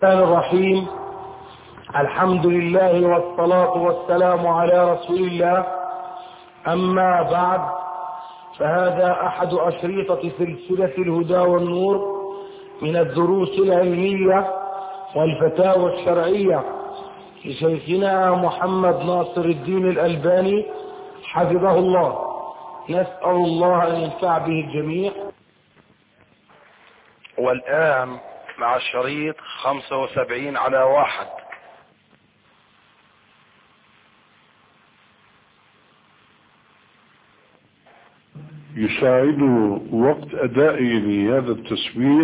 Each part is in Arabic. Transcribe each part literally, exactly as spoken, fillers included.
الرحمن الرحيم. الحمد لله والصلاة والسلام على رسول الله. أما بعد، فهذا أحد أشريطة سلسلة الهدى والنور من الدروس العلمية والفتاوى الشرعية لشيخنا محمد ناصر الدين الألباني حفظه الله. نسأل الله أن ينفع به الجميع. والآن مع الشريط خمسة وسبعين على واحد. يساعد وقت أداء هذا التسبيح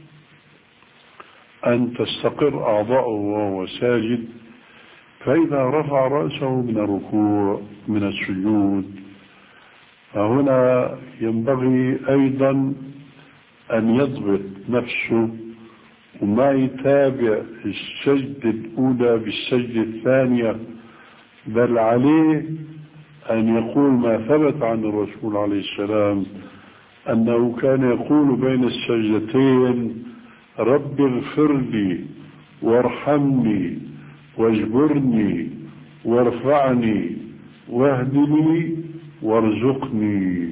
أن تستقر أعضاؤه وهو ساجد، فإذا رفع رأسه من الركوع من السجود، فهنا ينبغي أيضا أن يضبط نفسه وما يتابع السجدة الأولى بالسجدة الثانية، بل عليه أن يقول ما ثبت عن الرسول عليه السلام أنه كان يقول بين السجدتين: رب اغفر لي وارحمني واجبرني وارفعني واهدني وارزقني.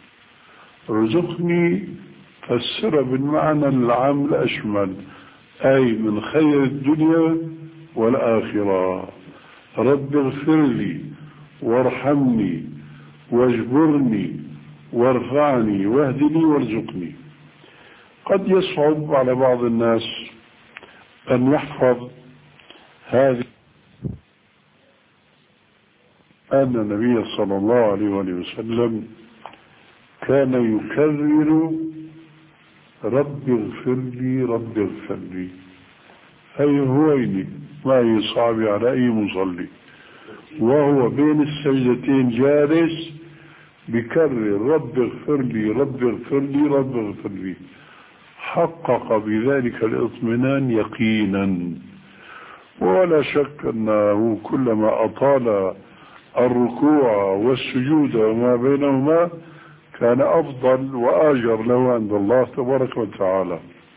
ارزقني فسر بالمعنى العام الأشمل، أي من خير الدنيا والآخرة. رب اغفر لي وارحمني واجبرني وارفعني واهدني وارزقني. قد يصعب على بعض الناس أن يحفظ هذه. أن النبي صلى الله عليه وسلم كان يكرر: رب اغفر لي رب اغفر لي، أي هويني، ما يصعب على أي مصلي وهو بين السجدتين جالس بكرر: رب اغفر لي رب اغفر لي رب اغفر لي. حقق بذلك الاطمئنان يقينا، ولا شك أنه كلما أطال الركوع والسجود وما بينهما كان أفضل وآجر له عند الله تبارك وتعالى.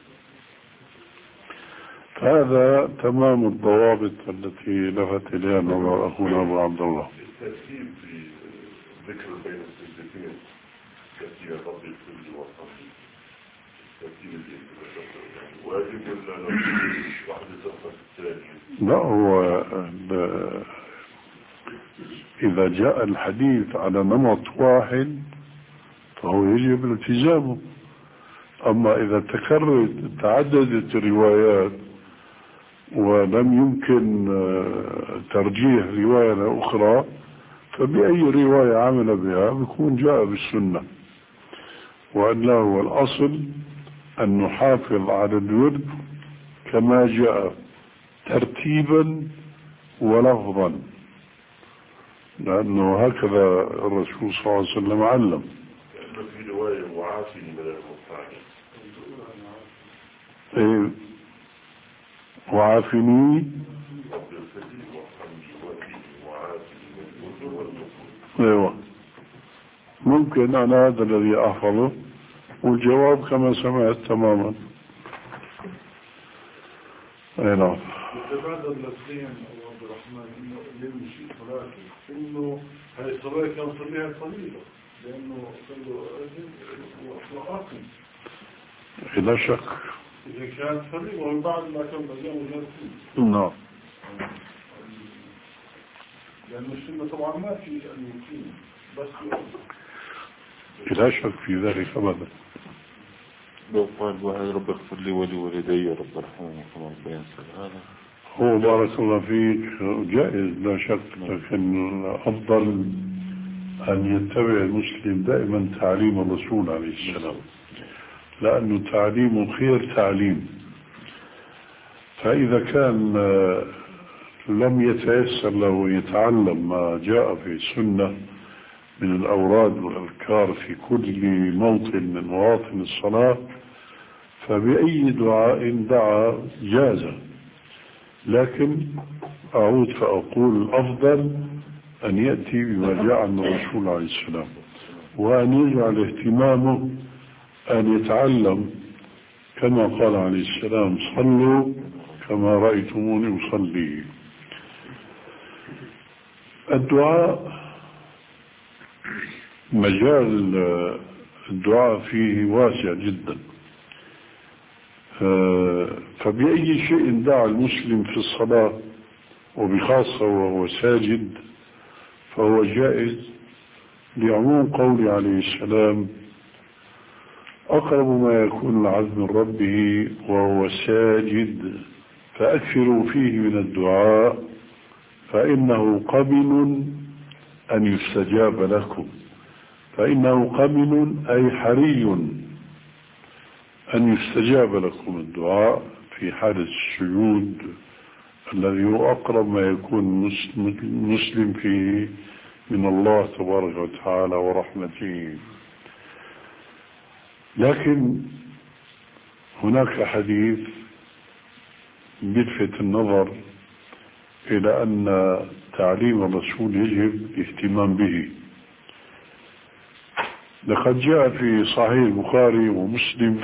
هذا تمام الضوابط التي لفت إليها نظر أخونا أبو عبد الله. الترتيب في ذكر بين السجدتين ترتيب ربي الكل والصفي، ترتيب الإنسان واجب ولا واحد تأخذ الثاني؟ لا، هو إذا جاء الحديث على نمط واحد فهو يجب الالتزام، أما إذا تكررت تعددت الروايات ولم يمكن ترجيح رواية أخرى، فبأي رواية عمل بها بيكون جاء بالسنة. وأنه هو الأصل أن نحافظ على الورد كما جاء ترتيبا ولفظا، لأنه هكذا الرسول صلى الله عليه وسلم علم. في رواية وعافني من المستعجل. إيه وعافني. ايوه، ممكن انا هذا الذي احفظه، والجواب كما سمعت تماما. اي نعم. يتبادل لفظيا ابو عبد الرحمن انه يمشي صلاته انه هذه الصلاه كان صليها طويله لانه صلوا رجل واقم. لا شك. إذا كانت فريضة ومن بعد ما كان بجانه جالسين. نعم. لأن السنة طبعا ما في أن يقيم بس. لا شك في ذلك أبدا. لو قال وهي رب اغفر لي ولوالدي رب ارحمهما كما ربياني صغيرا، هو بارك الله فيك جائز لا شك، لكن أفضل أن يتبع المسلم دائما تعليم الرسول عليه السلام، لأنه تعليم خير تعليم. فإذا كان لم يتيسر له يتعلم ما جاء في السنة من الأوراد والأذكار في كل موطن من مواطن الصلاة، فبأي دعاء دعا جاز. لكن أعود فأقول الأفضل أن يأتي بما جاء عن الرسول عليه السلام، وأن يجعل اهتمامه أن يتعلم كما قال عليه السلام: صلوا كما رأيتموني أصلي. الدعاء مجال الدعاء فيه واسع جدا، فبأي شيء دعا المسلم في الصلاة وبخاصة وهو ساجد فهو جائز، لعموم قول عليه السلام: أقرب ما يكون العبد من ربه وهو ساجد فأكثروا فيه من الدعاء فإنه قبل أن يستجاب لكم. فإنه قبل أي حري أن يستجاب لكم الدعاء في حالة السجود الذي هو أقرب ما يكون مسلم فيه من الله تبارك وتعالى ورحمته. لكن هناك حديث يلفت النظر إلى أن تعليم الرسول يجب الاهتمام به. لقد جاء في صحيح البخاري ومسلم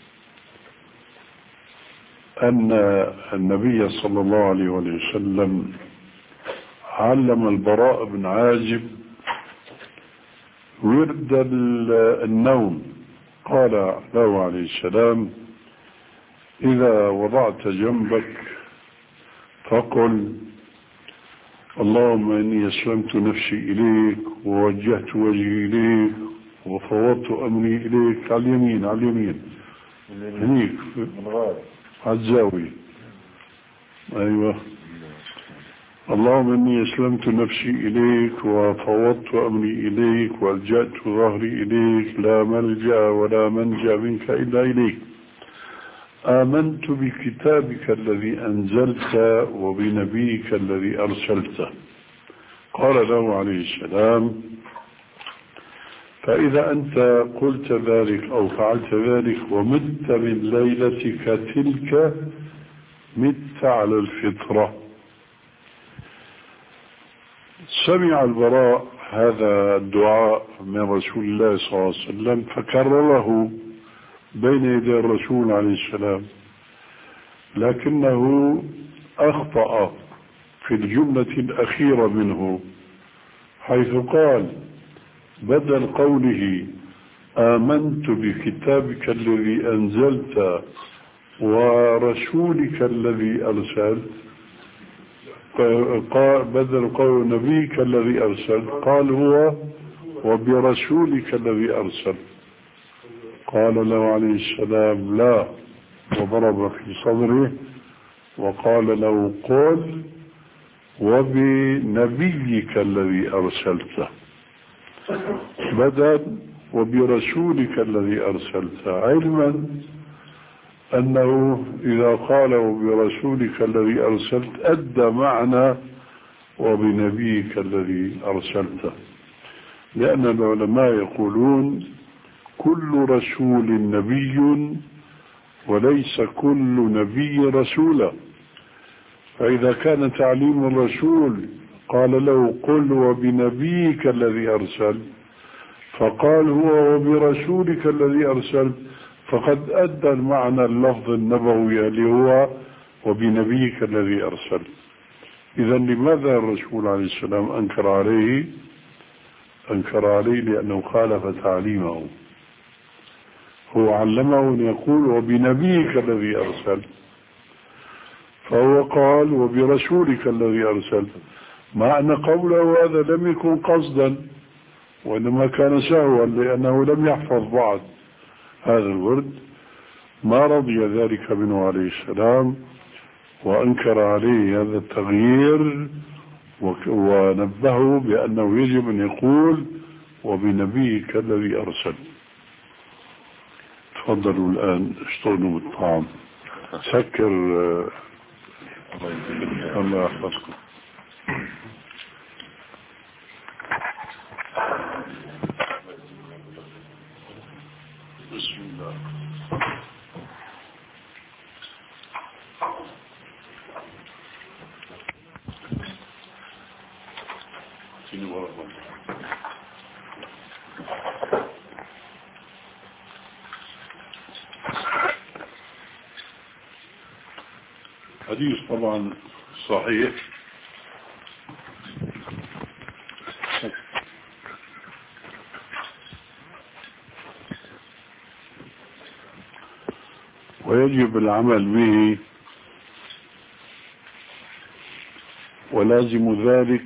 أن النبي صلى الله عليه وسلم علم البراء بن عازب ورد النوم. قال له عليه السلام: إذا وضعت جنبك فقل: اللهم إني أسلمت نفسي إليك ووجهت وجهي إليك وفوضت أمري إليك. على اليمين على اليمين هنيك على الزاوية. أيوة. اللهم إني أسلمت نفسي إليك وفوضت أمري إليك وألجأت ظهري إليك، لا ملجأ ولا منجأ منك إلا إليك. آمنت بكتابك الذي أنزلت وبنبيك الذي أرسلته. قال له عليه السلام: فإذا أنت قلت ذلك أو فعلت ذلك ومت من ليلتك تلك مت على الفطرة. سمع البراء هذا الدعاء من رسول الله صلى الله عليه وسلم فكرره بين يدي الرسول عليه السلام، لكنه أخطأ في الجملة الأخيرة منه، حيث قال بدل قوله آمنت بكتابك الذي أنزلت ورسولك الذي أرسلت، قال بدل قول نبيك الذي أرسلت قال هو وبرسولك الذي أرسلت. قال له عليه السلام: لا، وضرب في صدره وقال له: قل وبنبيك الذي أرسلته بدل وبرسولك الذي أرسلته، علما أنه إذا قال وبرسولك الذي أرسلت أدى معنى وبنبيك الذي أرسلته، لأن العلماء يقولون كل رسول نبي وليس كل نبي رسولا. فإذا كان تعليم الرسول قال له قل وبنبيك الذي أرسل، فقال هو وبرسولك الذي أرسل، فقد أدى المعنى اللفظ النبوي اللي هو وبنبيك الذي أرسل. إذا لماذا الرسول عليه السلام أنكر عليه؟ أنكر عليه لأنه خالف تعليمه. هو علمه أن يقول وبنبيك الذي أرسل، فهو قال وبرسولك الذي أرسل، مع أن قوله هذا لم يكن قصدا وإنما كان سهوا لأنه لم يحفظ بعد هذا الورد. ما رضي ذلك منه عليه السلام وأنكر عليه هذا التغيير ونبهه بأنه يجب أن يقول وبنبيك الذي أرسل. تفضلوا الآن اشتغلوا بالطعام. سكر. الله يحفظكم. بسم الله. الحديث طبعا صحيح، ويجب العمل به، ولازم ذلك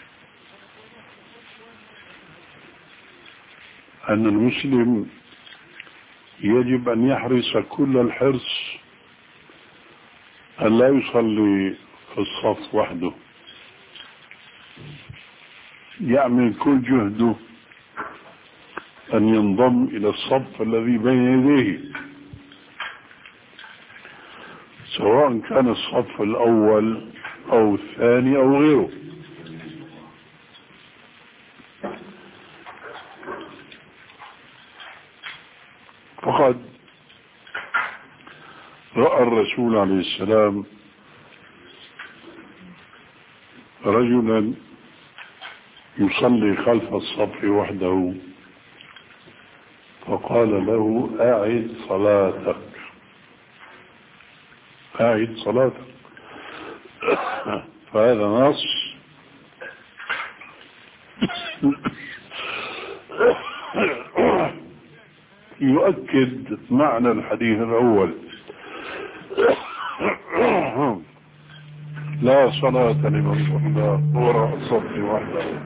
أن المسلم يجب أن يحرص كل الحرص أن لا يصلي في الصف وحده، يعمل كل جهده أن ينضم إلى الصف الذي بين يديه، سواء كان الصف الأول أو الثاني أو غيره. فقد رأى الرسول عليه السلام رجلا يصلي خلف الصف وحده، فقال له أعد صلاتك، أعد صلاتك. فهذا نص يؤكد معنى الحديث الأول: لا صلاة لمن صلى وراء الصف وحده.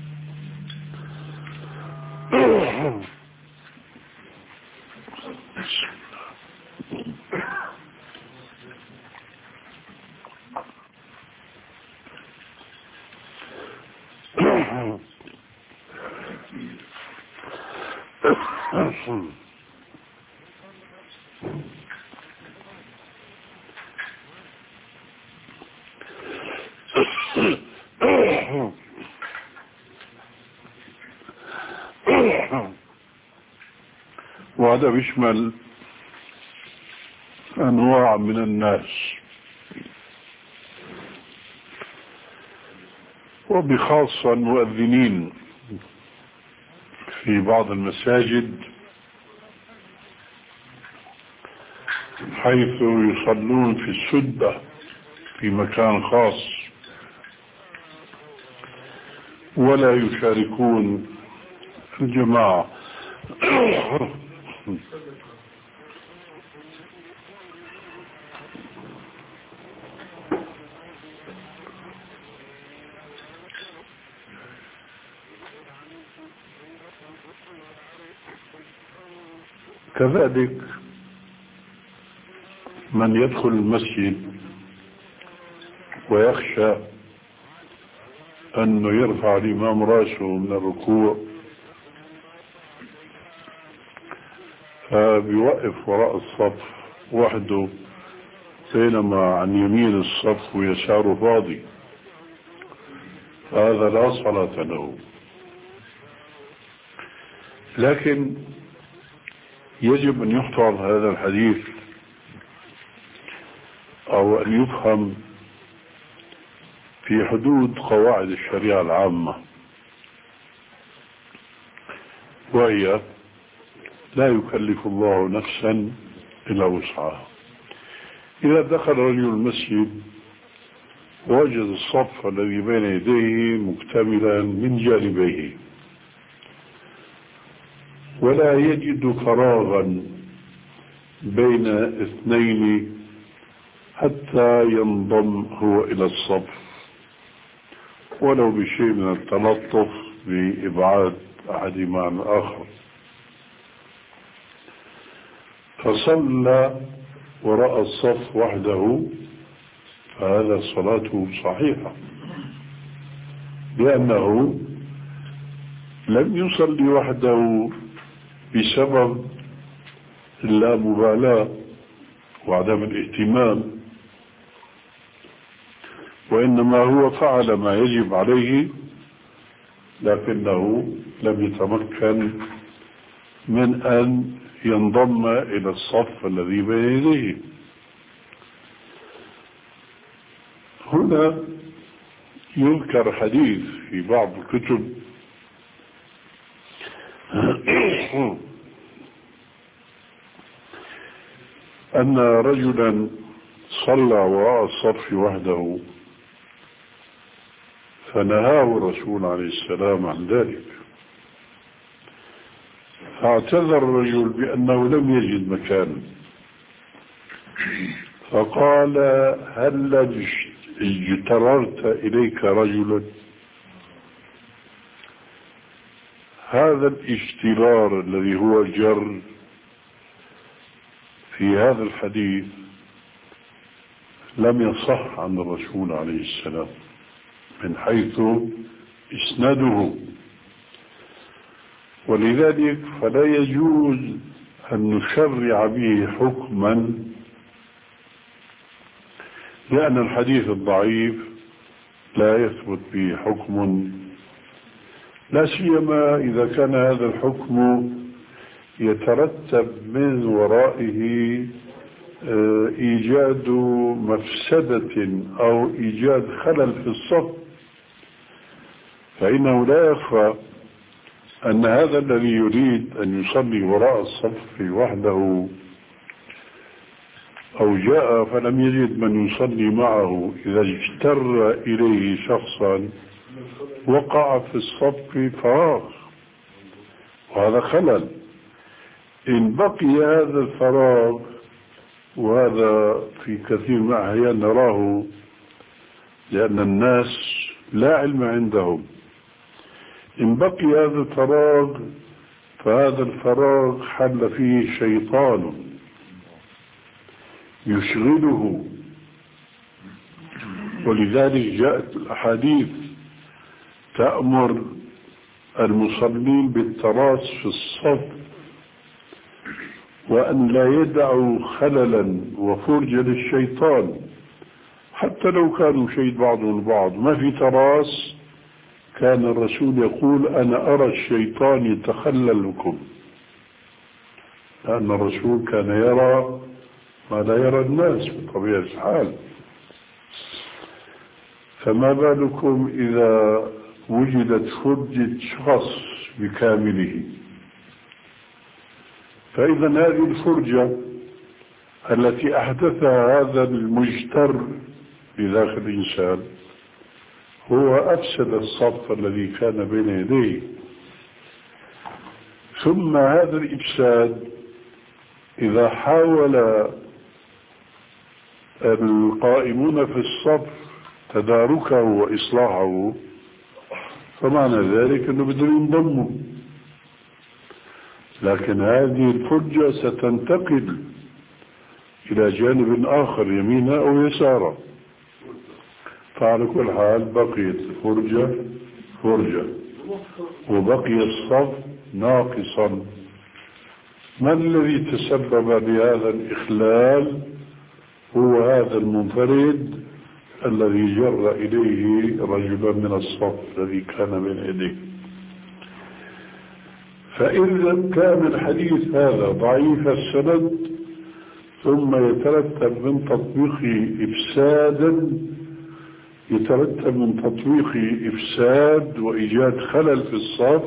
وهذا بيشمل أنواع من الناس، وبخاصة المؤذنين في بعض المساجد، حيث يصلون في السدة في مكان خاص ولا يشاركون الجماعة. كذلك من يدخل المسجد ويخشى أنه يرفع الإمام رأسه من الركوع، فبيوقف وراء الصف وحده، بينما عن يمين الصف ويساره فاضي، فهذا لا صلاة له. لكن يجب أن يحفظ هذا الحديث أو أن يفهم في حدود قواعد الشريعة العامة، وهي لا يكلف الله نفسا إلا وسعها. إذا دخل رجل المسجد ووجد الصف الذي بين يديه مكتملا من جانبيه، ولا يجد فراغا بين اثنين حتى ينضم هو إلى الصف، ولو بشيء من التلطف بإبعاد أحدهما عن الآخر، فصلى وراء الصف وحده، فهذا صلاته صحيحة، لأنه لم يصلي وحده بسبب اللامبالاة وعدم الاهتمام، وإنما هو فعل ما يجب عليه، لكنه لم يتمكن من أن ينضم إلى الصف الذي بين يديه. هنا يذكر حديث في بعض الكتب أن رجلا صلى وراء الصف وحده فنهاه الرسول عليه السلام عن ذلك، فاعتذر الرجل بأنه لم يجد مكانا، فقال هل اجتررت إليك رجلا؟ هذا الاجترار الذي هو الجر في هذا الحديث لم يصح عن الرسول عليه السلام من حيث إسناده، ولذلك فلا يجوز أن نشرع به حكما، لأن الحديث الضعيف لا يثبت به حكم، لا سيما إذا كان هذا الحكم يترتب من ورائه إيجاد مفسدة أو إيجاد خلل في الصف، فإنه لا يخفى أن هذا الذي يريد أن يصلي وراء الصف وحده أو جاء فلم يجد من يصلي معه، إذا اجتر إليه شخصا وقع في الصف فراغ، وهذا خلل. إن بقي هذا الفراغ، وهذا في كثير من الأحيان نراه لأن الناس لا علم عندهم، إن بقي هذا الفراغ فهذا الفراغ حل فيه شيطان يشغله، ولذلك جاءت الأحاديث تأمر المصلين بالتراص في الصف، وأن لا يدعوا خللا وفرجا للشيطان، حتى لو كانوا شيء بعضهم البعض ما في تراص. كان الرسول يقول أنا أرى الشيطان يتخلل لكم، لأن الرسول كان يرى ما لا يرى الناس بطبيعة الحال، فما بالكم إذا وجدت فرجة شخص بكامله؟ فإذا هذه الفرجة التي أحدثها هذا المجتر بداخل الإنسان هو أفسد الصف الذي كان بين يديه. ثم هذا الإفساد إذا حاول القائمون في الصف تداركه وإصلاحه فمعنى ذلك أنه بدهم ينضموا، لكن هذه الفرجة ستنتقل إلى جانب آخر يمينا أو يسارا، فعلى كل حال بقيت فرجة فرجة وبقي الصف ناقصا. ما الذي تسبب بهذا الإخلال؟ هو هذا المنفرد الذي جر إليه رجلا من الصف الذي كان بين يديه. فإذا كان الحديث هذا ضعيف السند ثم يترتب من تطبيقه إفسادا يترتب من تطبيقه إفساد وإيجاد خلل في الصف،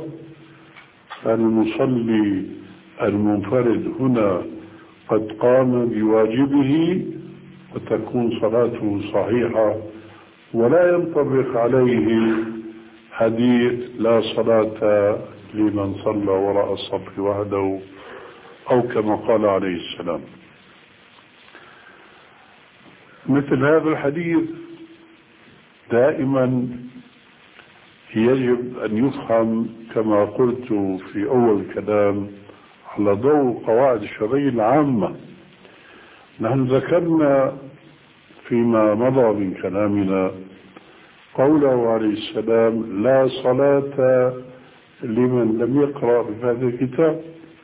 فالمصلي المنفرد هنا قد قام بواجبه وتكون صلاته صحيحة، ولا ينطبق عليه حديث لا صلاة لمن صلى وراء الصف وحده، أو كما قال عليه السلام. مثل هذا الحديث دائما يجب أن يفهم كما قلت في أول الكلام على ضوء قواعد الشرعية العامة. نحن ذكرنا فيما مضى من كلامنا قوله عليه السلام لا صلاة لمن لم يقرأ بهذا الكتاب،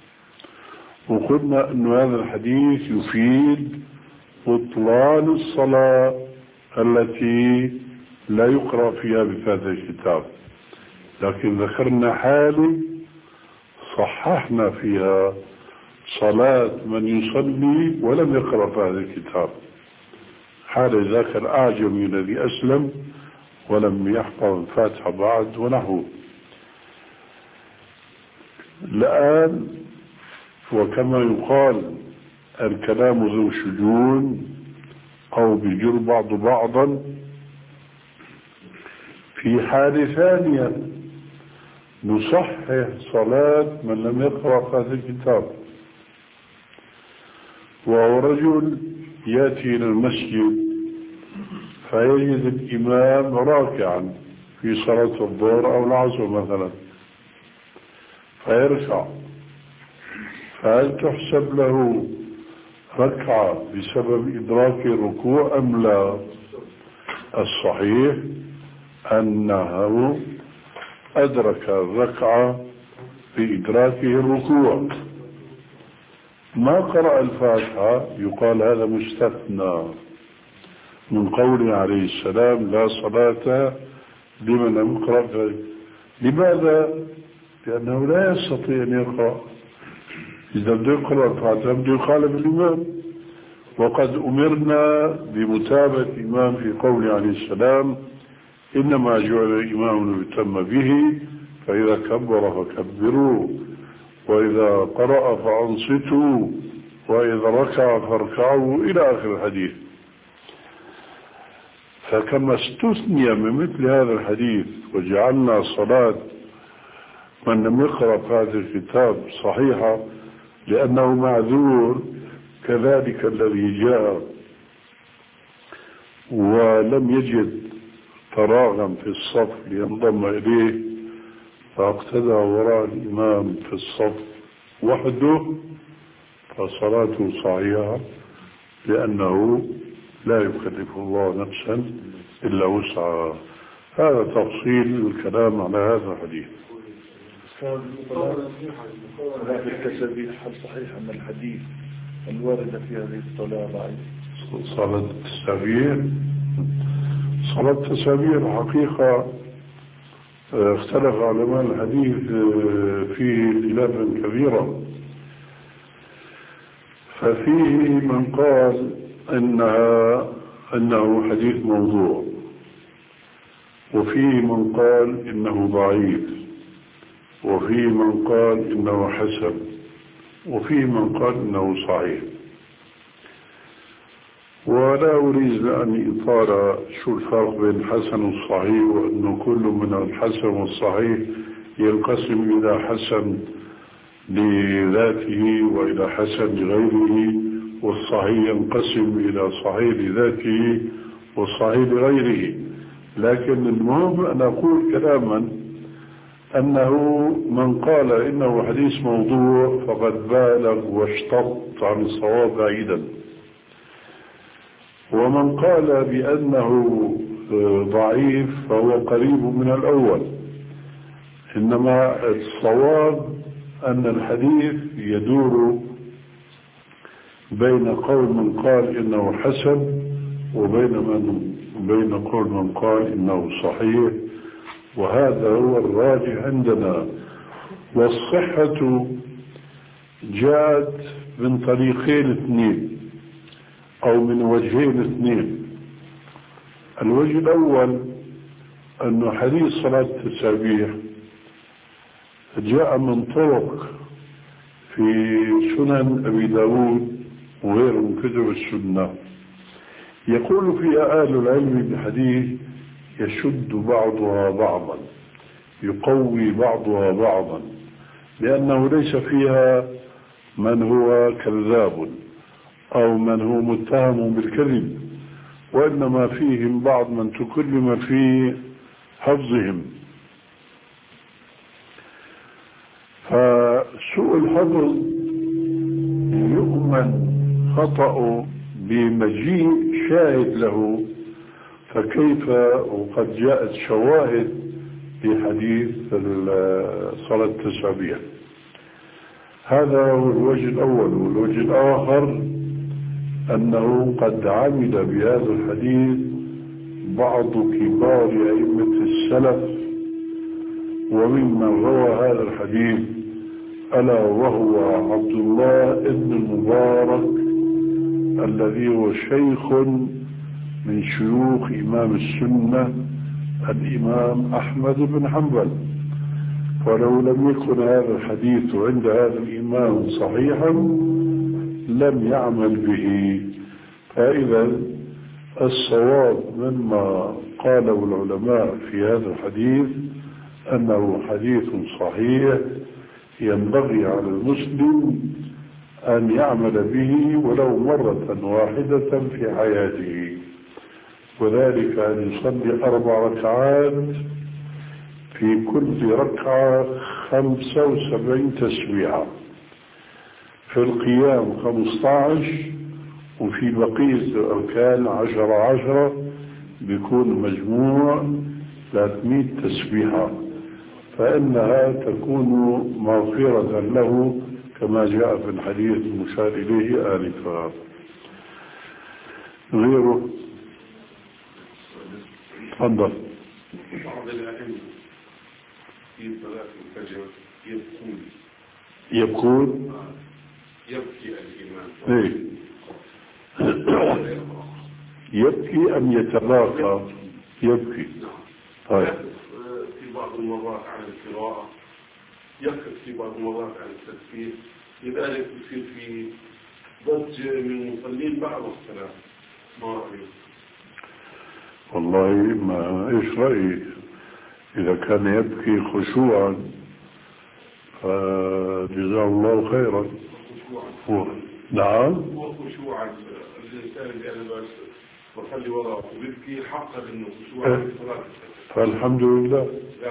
وقلنا أن هذا الحديث يفيد بطلان الصلاة التي لا يقرأ فيها بهذا الكتاب، لكن ذكرنا حالة صححنا فيها صلاة من يصلي ولم يقرأ في هذا الكتاب، حال ذاك الأعجمي الذي أسلم ولم يحفظ الفاتحة بعد ونحوه. الآن وكما يقال الكلام ذو شجون أو بيجر بعض بعضا في حالة ثانية نصحح صلاة من لم يقرأ في هذا الكتاب، وهو رجل يأتي إلى المسجد فيجد الإمام راكعا في صلاة الظهر أو العصر مثلا، فيركع، فهل تحسب له ركعة بسبب إدراك الركوع أم لا؟ الصحيح أنه أدرك الركعة بإدراكه الركوع. ما قرأ الفاتحة يقال هذا مستثنى من قوله عليه السلام لا صلاة لمن لم يقرأ. لماذا؟ لأنه لا يستطيع أن يقرأ، إذا بده يقرأ الفاتحة بده يخالف الإمام، وقد أمرنا بمتابعة الإمام في قوله عليه السلام إنما جعل الإمام ليتم به فإذا كبر فكبروا وإذا قرأ فأنصتوا وإذا ركع فاركعوا إلى آخر الحديث. فكما استثني من مثل هذا الحديث وجعلنا صلاة من لم يقرأ في هذا الكتاب صحيحة لأنه معذور، كذلك الذي جاء ولم يجد فراغا في الصف لينضم إليه فاقتدى وراء الإمام في الصف وحده فصلاته صحيحة، لأنه لا يكلف الله نفسا إلا وسعها. هذا تفصيل الكلام على هذا الحديث. صلاة التسبيح هل صحيح أن الحديث الواردة في هذه الصلاة ضعيف؟ صلاة التسبيح صلاة التسبيح حقيقة اختلف علماء الحديث فيه خلافا كبيرا، ففيه من قال إنها إنه حديث موضوع، وفيه من قال إنه ضعيف، وفيه من قال إنه حسن، وفيه من قال إنه صحيح. ولا أريد أن إطار شو الفرق بين الحسن والصحيح، وأنه كل من الحسن والصحيح ينقسم إلى حسن لذاته وإلى حسن لغيره، والصحيح ينقسم إلى صحيح لذاته والصحيح لغيره. لكن المهم أن أقول كلاما أنه من قال إنه حديث موضوع فقد بالغ واشتط عن الصواب بعيدا، ومن قال بأنه ضعيف فهو قريب من الأول. إنما الصواب أن الحديث يدور بين قول من قال إنه حسن وبين من بين قول من قال إنه صحيح، وهذا هو الراجح عندنا. والصحة جاءت من طريقين اثنين أو من وجهين اثنين. الوجه الأول أن حديث صلاة التسابيح جاء من طرق في سنن أبي داود وغير من كتب السنة، يقول فيها أهل العلم بالحديث يشد بعضها بعضا، يقوي بعضها بعضا، لأنه ليس فيها من هو كذاب أو من هو متهم بالكذب، وإنما فيهم بعض من تكلم في حفظهم. فسوء الحفظ يؤمن خطأ بمجيء شاهد له، فكيف وقد جاءت شواهد في حديث صلاة التسابيح. هذا هو الوجه الأول. والوجه الآخر أنه قد عمل بهذا الحديث بعض كبار أئمة السلف وممن روى هذا الحديث، ألا وهو عبد الله بن المبارك الذي هو شيخ من شيوخ إمام السنة الإمام أحمد بن حنبل. ولو لم يكن هذا الحديث عند هذا الإمام صحيحا لم يعمل به. فإذا الصواب مما قاله العلماء في هذا الحديث أنه حديث صحيح ينبغي على المسلم أن يعمل به ولو مرة واحدة في حياته، وذلك أن يصلي أربع ركعات في كل ركعة خمسة وسبعين تسبيحة، في القيام خمسة عشر، وفي بقية الأركان عشرة عشرة، بيكون مجموع ثلاثمائة تسبيحة، فإنها تكون مغفرة له كما جاء في الحديث المشار إليه آنفا. غيره تفضل. بعض الأئمة في صلاة الفجر يبكون يبكون يبكي الإمام إيه؟ يبكي أم يتباكى؟ يبكي. طيب. في بعض المرات عن القراءة، يكتب في بعض المرات عن التكبير، لذلك يصير في ضج من المصلين بعد الصلاة. ما رأيك؟ والله ما إيش رأيي؟ إذا كان يبكي خشوعا فجزاه الله خيرا. هو نعم. هو خشوعا الإنسان اللي أنا بس بصلي وراءه وبيبكي حقا إنه خشوعا في صلاة. فالحمد لله.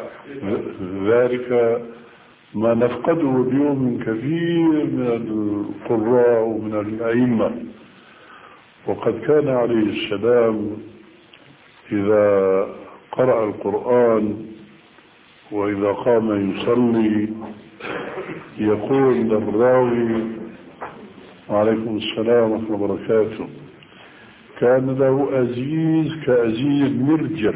ذلك ما نفقده اليوم من كثير من القراء ومن الأئمة. وقد كان عليه السلام إذا قرأ القرآن وإذا قام يصلي يقول للراوي وعليكم السلام ورحمة الله وبركاته، كان له أزيز كأزيز مرجل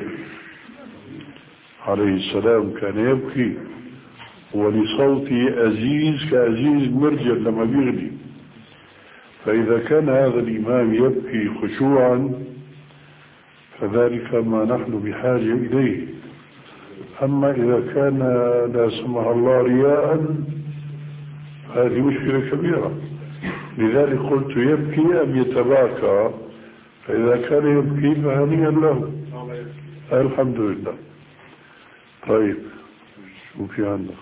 عليه السلام، كان يبكي ولصوته أزيز كأزيز مرجل لما بيغني. فإذا كان هذا الإمام يبكي خشوعا فذلك ما نحن بحاجة إليه. أما إذا كان لا سمح الله رياء هذه مشكلة كبيرة. لذلك قلت يبكي أم يتباكى، فإذا كان يبكي فهنيئا له، الحمد لله. طيب شو في عندك؟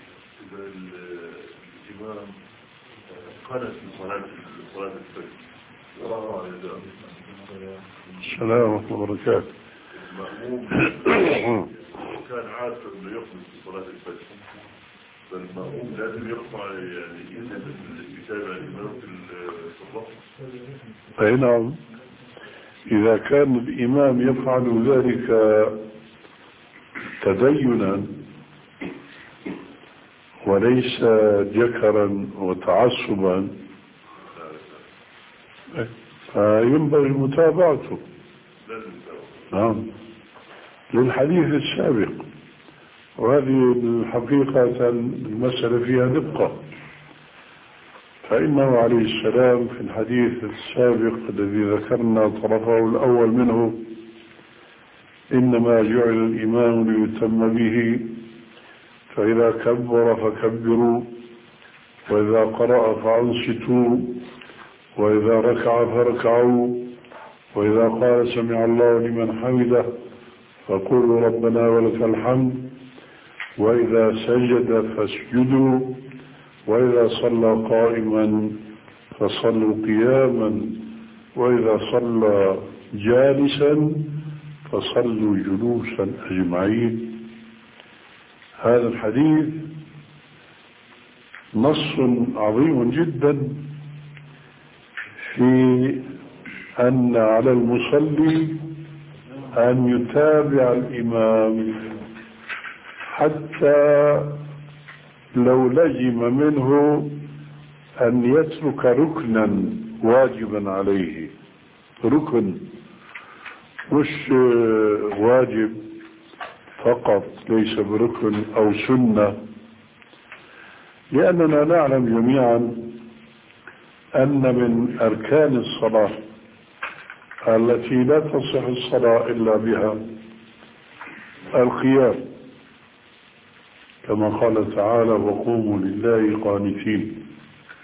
الإمام قال في صلاة صلاة الفجر السلام ورحمة الله وبركاته. المأموم كان عارف انه يخلص في صلاة الفجر، فالمأموم لازم يرفع يعني ينزل الكتابة الإمام في الصلاة. أي نعم، إذا كان الإمام يفعل ذلك تدينا وليس جكرا وتعصبا فينبغي متابعته. نعم، للحديث السابق. وهذه الحقيقة المسألة فيها دقة، فإنه عليه السلام في الحديث السابق الذي ذكرنا طرفه الأول منه إنما جعل الإمام ليتم به، فإذا كبر فكبروا، وإذا قرأ فأنصتوا، وإذا ركع فاركعوا، وإذا قال سمع الله لمن حمده فقولوا ربنا ولك الحمد، وإذا سجد فاسجدوا، وإذا صلى قائما فصلوا قياما، وإذا صلى جالسا فصلوا جلوسا أجمعين. هذا الحديث نص عظيم جدا في أن على المصلي أن يتابع الإمام حتى لو لزم منه أن يترك ركنا واجبا عليه، ركن مش واجب فقط ليس بركن أو سنة، لأننا نعلم جميعا أن من أركان الصلاة التي لا تصح الصلاة إلا بها القيام، كما قال تعالى وقوموا لله قانتين.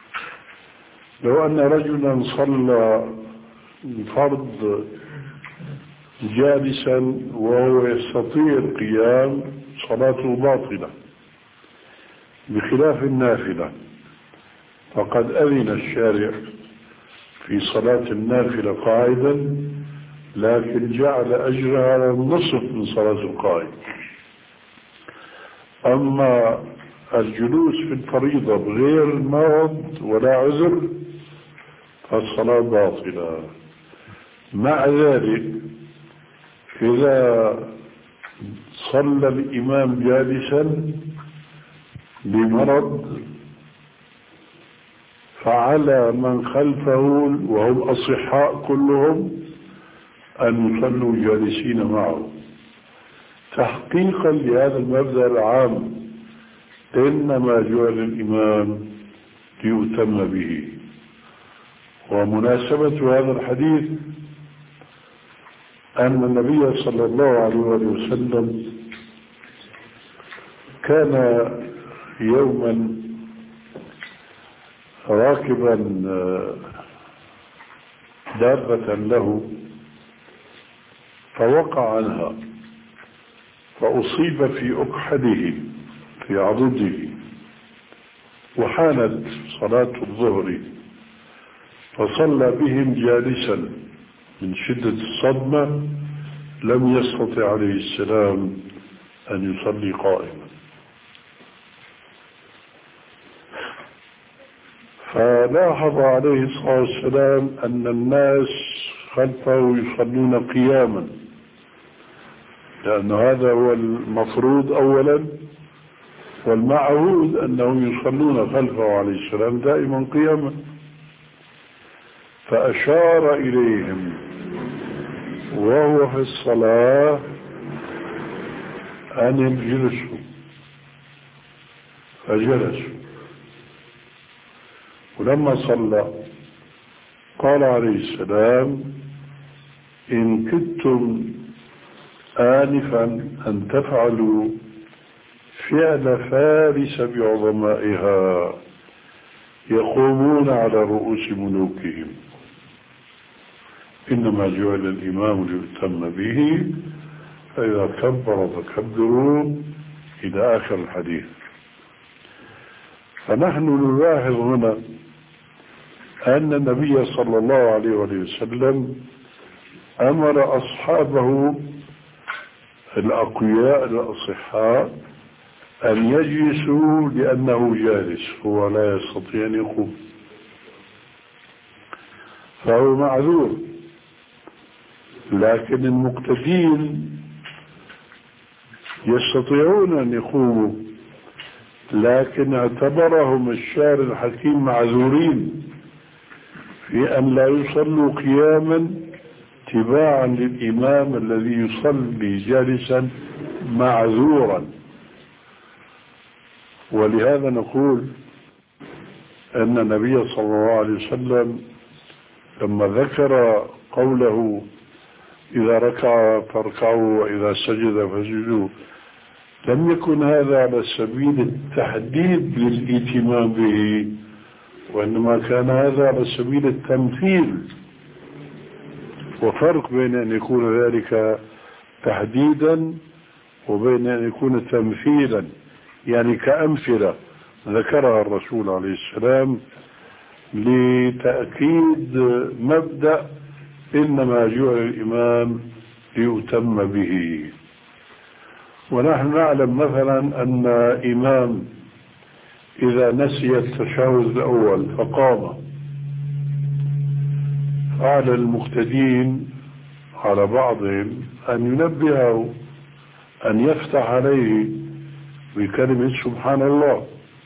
لو أن رجلا صلى فرض جالسا وهو يستطيع القيام صلاته باطلة، بخلاف النافلة فقد أذن الشارع في صلاة النافلة قاعدا، لكن جعل أجرها على النصف من صلاة القائم. أما الجلوس في الفريضة بغير مرض ولا عذر فالصلاة باطلة. مع ذلك إذا صلى الإمام جالسا بمرض فعلى من خلفه وهم أصحاء كلهم أن يصلوا جالسين معه، تحقيقا لهذا المبدأ العام: إنما جعل الإمام ليؤتم به. ومناسبة هذا الحديث أن النبي صلى الله عليه وسلم كان يوما راكبا دابة له فوقع عنها فأصيب في أكحله في عضده، وحانت صلاة الظهر فصلى بهم جالسا من شدة الصدمة، لم يستطع عليه السلام أن يصلي قائما. فلاحظ عليه الصلاة والسلام أن الناس خلفه يصلون قياما، لأن هذا هو المفروض أولا، والمعهود أنهم يصلون خلفه عليه السلام دائما قياما. فأشار إليهم وهو في الصلاة أن يجلسوا، فجلسوا. ولما صلى قال عليه السلام: إن كدتم آنفا أن تفعلوا فعل فارس بعظمائها يقومون على رؤوس ملوكهم، إنما جعل الإمام ليؤتم به، فإذا كبر فكبروا إلى آخر الحديث. فنحن نلاحظ هنا أن النبي صلى الله عليه وسلم أمر أصحابه الأقوياء الأصحاء أن يجلسوا لأنه جالس، هو لا يستطيع أن يقوم، فهو معذور. لكن المقتدين يستطيعون أن يقوموا، لكن اعتبرهم الشارع الحكيم معذورين في أن لا يصلوا قياما تباعا للإمام الذي يصلي جالسا معذورا. ولهذا نقول أن النبي صلى الله عليه وسلم لما ذكر قوله: إذا ركع فاركعوا وإذا سجد فسجدوا، لم يكن هذا على سبيل التحديد للإهتمام به، وإنما كان هذا على سبيل التمثيل. وفرق بين أن يكون ذلك تحديدا وبين أن يكون تمثيلا، يعني كأمثلة ذكرها الرسول عليه السلام لتأكيد مبدأ إنما جعل الإمام ليؤتم به. ونحن نعلم مثلا أن إمام إذا نسي التشهد الأول فقام، فعلى المقتدين على بعضهم أن ينبهه، أن يفتح عليه بكلمة سبحان الله،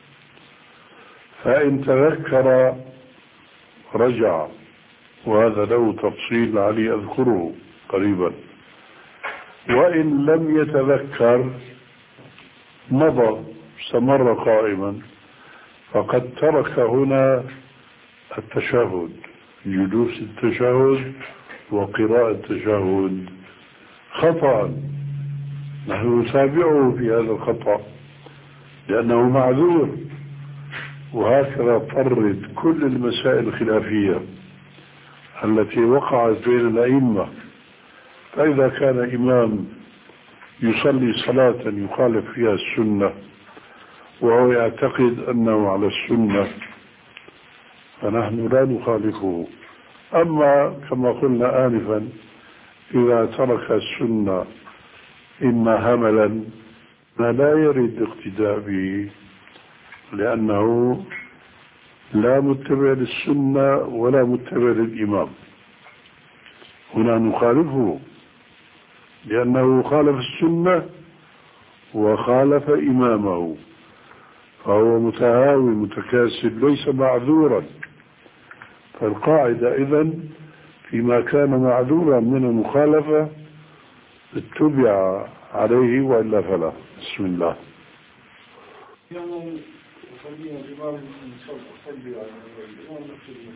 فإن تذكر رجع، وهذا له تفصيل علي أذكره قريبا. وإن لم يتذكر مضى استمر قائما، فقد ترك هنا التشهد، جلوس التشهد وقراءة التشهد خطأ، نحن نتابعه في هذا الخطأ لأنه معذور. وهكذا فرد كل المسائل الخلافية التي وقعت بين الأئمة فإذا كان إمام يصلي صلاة يخالف فيها السنة وهو يعتقد أنه على السنة فنحن لا نخالفه. أما كما قلنا آنفا إذا ترك السنة إما هملا ما لا يريد الاقتداء به لأنه لا متبع للسنة ولا متبع للإمام، هنا نخالفه لأنه خالف السنة وخالف إمامه، فهو متهاوي متكاسل ليس معذورا. فالقاعدة إذن فيما كان معذورا من المخالفة اتبع عليه وإلا فلا. بسم الله. يعني خلينا الإمام صلي على الإمام نفسه.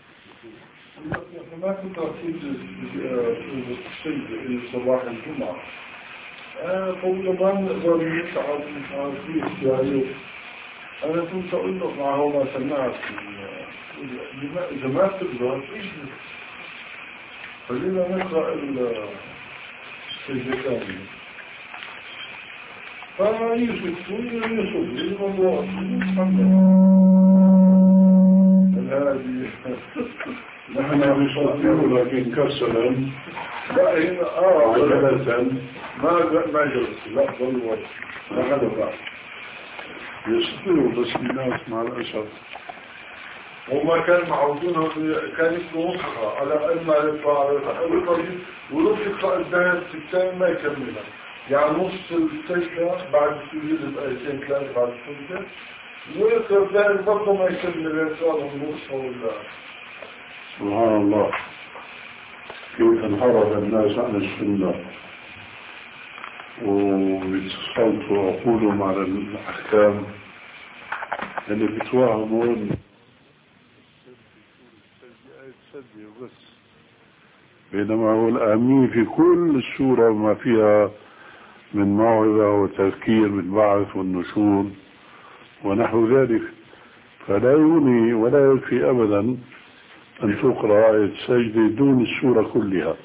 ما كنت أقول في صباح الجمعة قول ما نقدر نسعى في يعني أنا كنت أقول له معه ما سمعت إذا ما تقدر خلينا نقرأ السجدتان فما يشوفون يشوف الموضوع الحمد لله. نحن نستطيع لكن كسلا لا هنا اه عجلة ما ما جلس لا والله ما حدا بعد يستطيع بس الناس مع الأسف وما كان معودون كان يكون مصحى على أما يطلع أول مريض ولو يقرأ الدهن الثاني ما يكملها يعني نص السجدة بعد السجود بآيتين ثلاثة بعد السجدة ويقرأ الدهن برضه ما يكمل الإنسان النص ولا. سبحان الله كيف انحرف الناس عن السنة وبيتصلوا عقولهم على الأحكام اللي بتوهمون بس، بينما هو الأهمية في كل السورة وما فيها من موعظة وتذكير بالبعث والنشور ونحو ذلك، فلا يغني ولا يكفي أبدا أن تقرأ آية السجدة دون السورة كلها.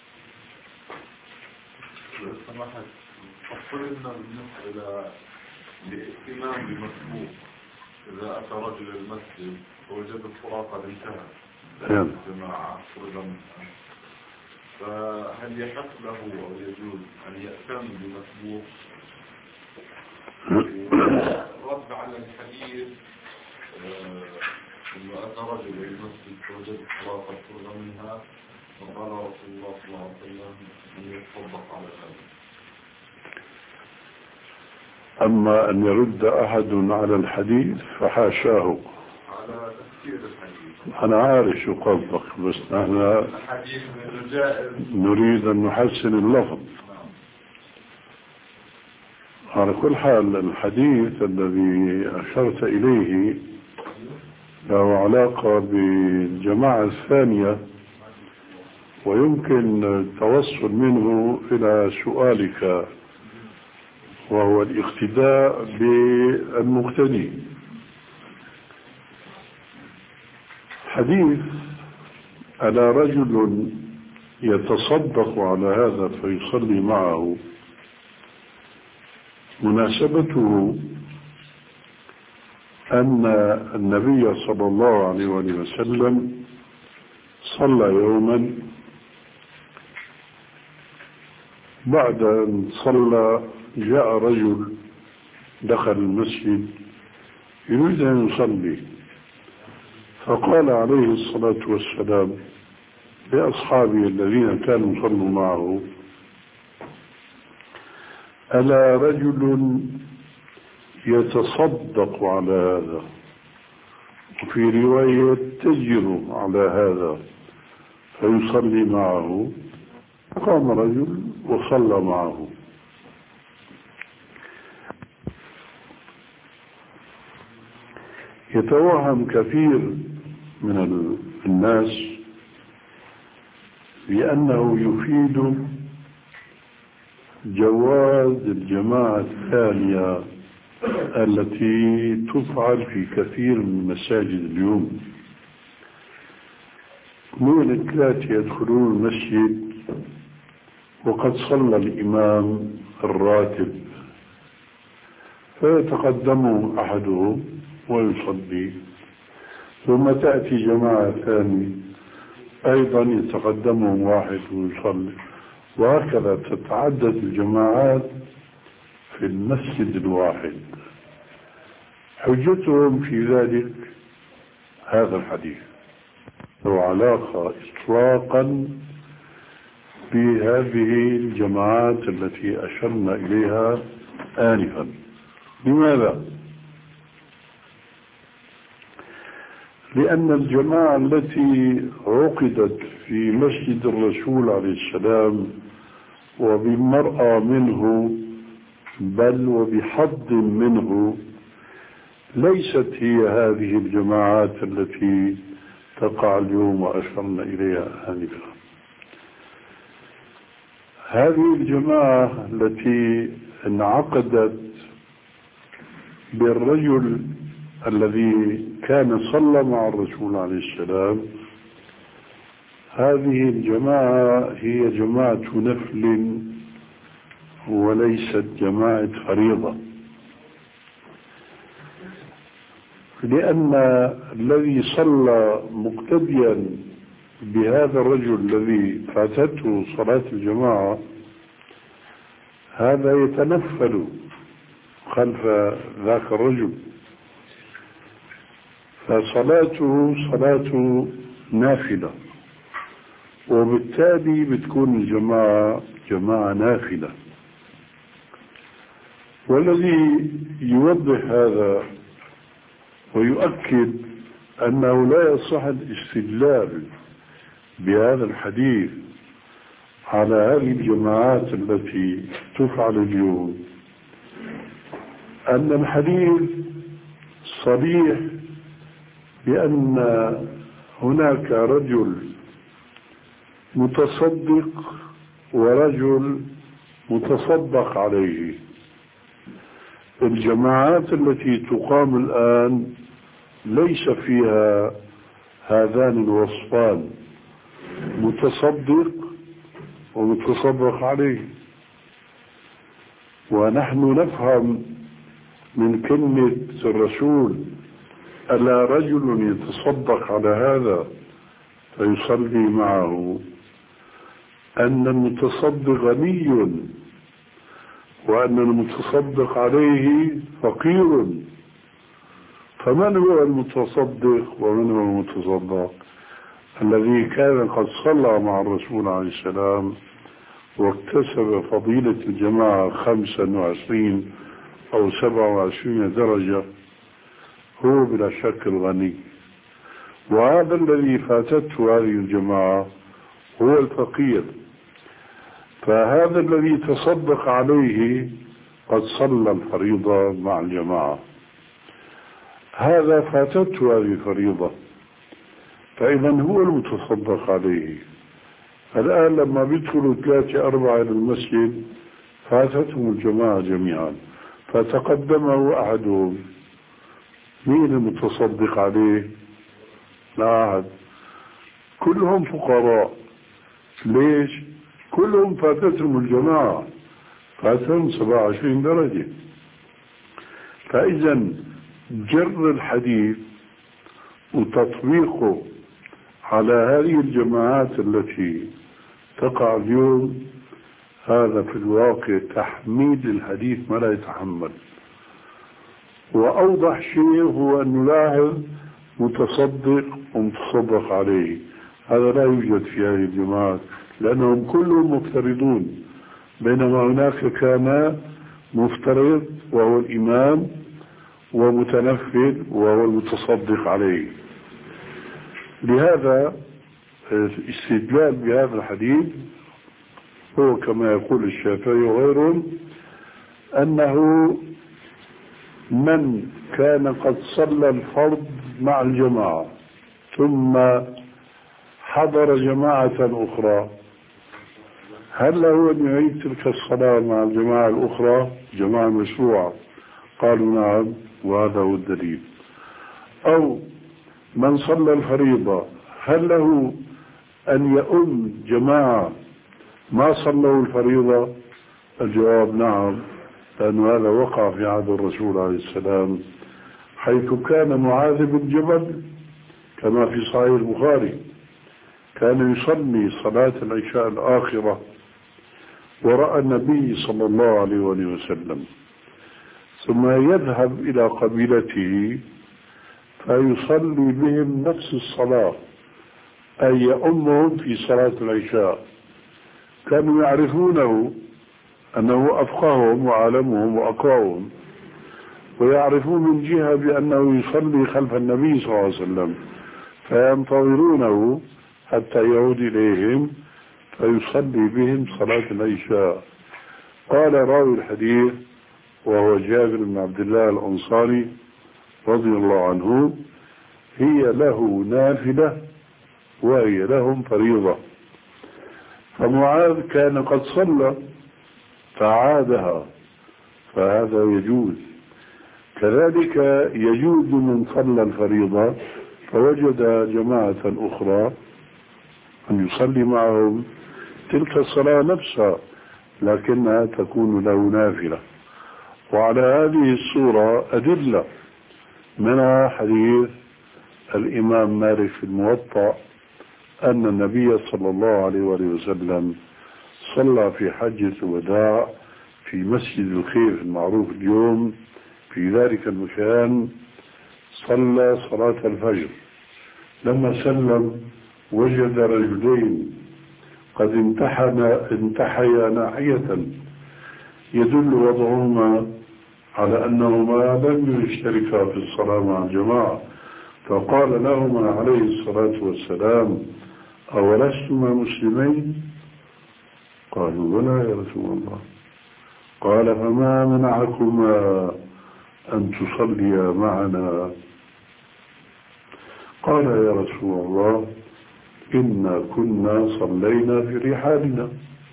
سمحت أقولنا بالنسبة إلى الإمام بمسبوق إذا أتى رجل المسجد ووجد الصلاة قد انتهى الجماعة فرضا، فهل يحق له أو يجوز أن يأتم بمسبوق؟ رد على الحديث لما أتى رجل إلى المسجد فوجد الصلاة قد فرض منها فقال رسول الله صلى الله عليه وسلم أن يتصدق على ذلك. أما أن يرد أحد على الحديث فحاشاه، على تفسير الحديث أنا عارف شو قصدك بس نحن نريد أن نحسن اللفظ. على كل حال الحديث الذي أشرت إليه له علاقة بالجماعة الثانية ويمكن التوصل منه إلى سؤالك وهو الاقتداء بالمقتدي. حديث على رجل يتصدق على هذا فيصلي معه مناسبته أن النبي صلى الله عليه وسلم صلى يوما بعد أن صلى جاء رجل دخل المسجد يريد أن يصلي فقال عليه الصلاة والسلام لأصحابه الذين كانوا يصلوا معه ألا رجل يتصدق على هذا وفي رواية تجر على هذا فيصلي معه. فقام رجل وصلى معه. يتوهم كثير من الناس بأنه يفيد جواز الجماعة الثانية التي تفعل في كثير من مساجد اليوم. من الثلاثة يدخلون المسجد وقد صلى الإمام الراتب فيتقدم أحدهم ويصلي، ثم تأتي جماعة ثانية أيضا يتقدمهم واحد ويصلي، وهكذا تتعدد الجماعات في المسجد الواحد. حجتهم في ذلك هذا الحديث له علاقة إطلاقا بهذه الجماعات التي أشرنا إليها آنفا. لماذا؟ لأن الجماعة التي عقدت في مسجد الرسول عليه السلام وبالمرأى منه بل وبحظ منه ليست هي هذه الجماعات التي تقع اليوم وأشرنا إليها آنفا. هذه الجماعة التي انعقدت بالرجل الذي كان صلى مع الرسول عليه السلام، هذه الجماعة هي جماعة نفل وليست جماعة فريضة، لأن الذي صلى مقتديا بهذا الرجل الذي فاتته صلاة الجماعة هذا يتنفل خلف ذاك الرجل، فصلاته صلاة نافلة، وبالتالي بتكون الجماعة جماعة نافلة. والذي يوضح هذا ويؤكد أنه لا يصح الاستدلال بهذا الحديث على هذه الجماعات التي تفعل اليوم أن الحديث صريح بأن هناك رجل متصدق ورجل متصدق عليه. الجماعات التي تقام الآن ليس فيها هذان الوصفان، متصدق ومتصدق عليه. ونحن نفهم من كلمة الرسول ألا رجل يتصدق على هذا فيصلي معه أن المتصدق غني وأن المتصدق عليه فقير. فمن هو المتصدق ومن هو المتصدق؟ الذي كان قد صلى مع الرسول عليه السلام واكتسب فضيلة الجماعة خمسا وعشرين أو سبعة وعشرين درجة هو بلا شك الغني، وهذا الذي فاتته هذه الجماعة هو الفقير. فهذا الذي تصدق عليه قد صلى الفريضة مع الجماعة، هذا فاتته هذه الفريضة، فإذا هو المتصدق عليه. الآن لما بيدخلوا ثلاثة أربعة إلى المسجد فاتتهم الجماعة جميعا، فتقدمه أحدهم، مين المتصدق عليه؟ لا أحد، كلهم فقراء. ليش؟ كلهم فاتتهم الجماعة، فاتتهم سبعة وعشرين درجة. فإذا جر الحديث وتطبيقه على هذه الجماعات التي تقع اليوم هذا في الواقع تحميل الحديث ما لا يتحمل. وأوضح شيء هو أن نلاحظ متصدق ومتصدق عليه، هذا لا يوجد في هذه الجماعات لأنهم كلهم مفترضون، بينما هناك كان مفترض وهو الإمام ومتنفذ وهو المتصدق عليه. لهذا الاستدلال بهذا الحديث هو كما يقول الشافعي وغيرهم أنه من كان قد صلى الفرض مع الجماعة ثم حضر جماعة أخرى هل له أن يعيد تلك الصلاة مع الجماعة الأخرى جماعة مشروعة؟ قالوا نعم، وهذا هو الدليل. أو من صلى الفريضة هل له أن يؤم جماعة ما صلوا الفريضة؟ الجواب نعم، لأن هذا وقع في عهد الرسول عليه السلام، حيث كان معاذ بن جبل كما في صحيح البخاري كان يصلي صلاة العشاء الآخرة ورأى النبي صلى الله عليه وسلم، ثم يذهب إلى قبيلته فيصلي بهم نفس الصلاة، أي يؤمهم في صلاة العشاء. كانوا يعرفونه أنه أفقههم وعالمهم وأقواهم، ويعرفون من جهة بأنه يصلي خلف النبي صلى الله عليه وسلم، فينتظرونه حتى يعود إليهم فيصلي بهم صلاة العشاء. قال راوي الحديث وهو جابر بن عبد الله الأنصاري رضي الله عنه: هي له نافلة وهي لهم فريضة. فمعاذ كان قد صلى فعادها، فهذا يجوز. كذلك يجوز من صلى الفريضة فوجد جماعة أخرى أن يصلي معهم تلك الصلاة نفسها، لكنها تكون له نافلة. وعلى هذه الصورة أدلة، منها حديث الإمام مالك في الموطأ أن النبي صلى الله عليه وسلم صلى في حجة الوداع في مسجد الخيف المعروف اليوم في ذلك المكان، صلى صلاة الفجر. لما سلم وجد رجلين قد انتحن انتحيا ناحية يدل وضعهما على أنهما لم يشتركا في الصلاة مع الجماعة، فقال لهما عليه الصلاة والسلام: أولستما مسلمين؟ قالوا: بلى يا رسول الله. قال: فما منعكما أن تصليا معنا؟ قال: يا رسول الله إنا كنا صلينا في رحالنا.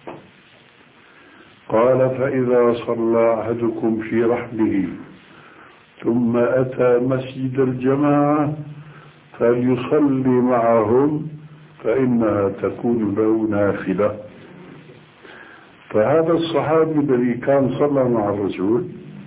قال: فإذا صلى أحدكم في رحله ثم أتى مسجد الجماعة فليصلي معهم فإنها تكون له نافلة. فهذا الصحابي الذي كان صلى مع الرسول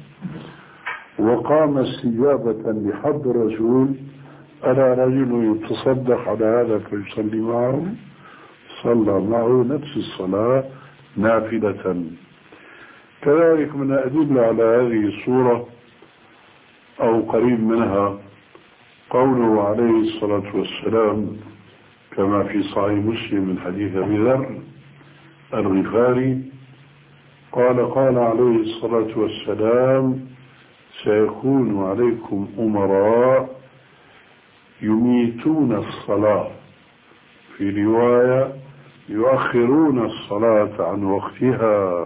وقام استجابة لحظ الرسول ألا رجل يتصدق على هذا فيصلي معه، صلى معه نفس الصلاة نافلة. كذلك من الأدلة على هذه الصورة أو قريب منها قوله عليه الصلاة والسلام كما في صحيح مسلم من حديث أبي ذر الغفاري قال: قال عليه الصلاة والسلام: سيكون عليكم أمراء يميتون الصلاة، في رواية يؤخرون الصلاة عن وقتها،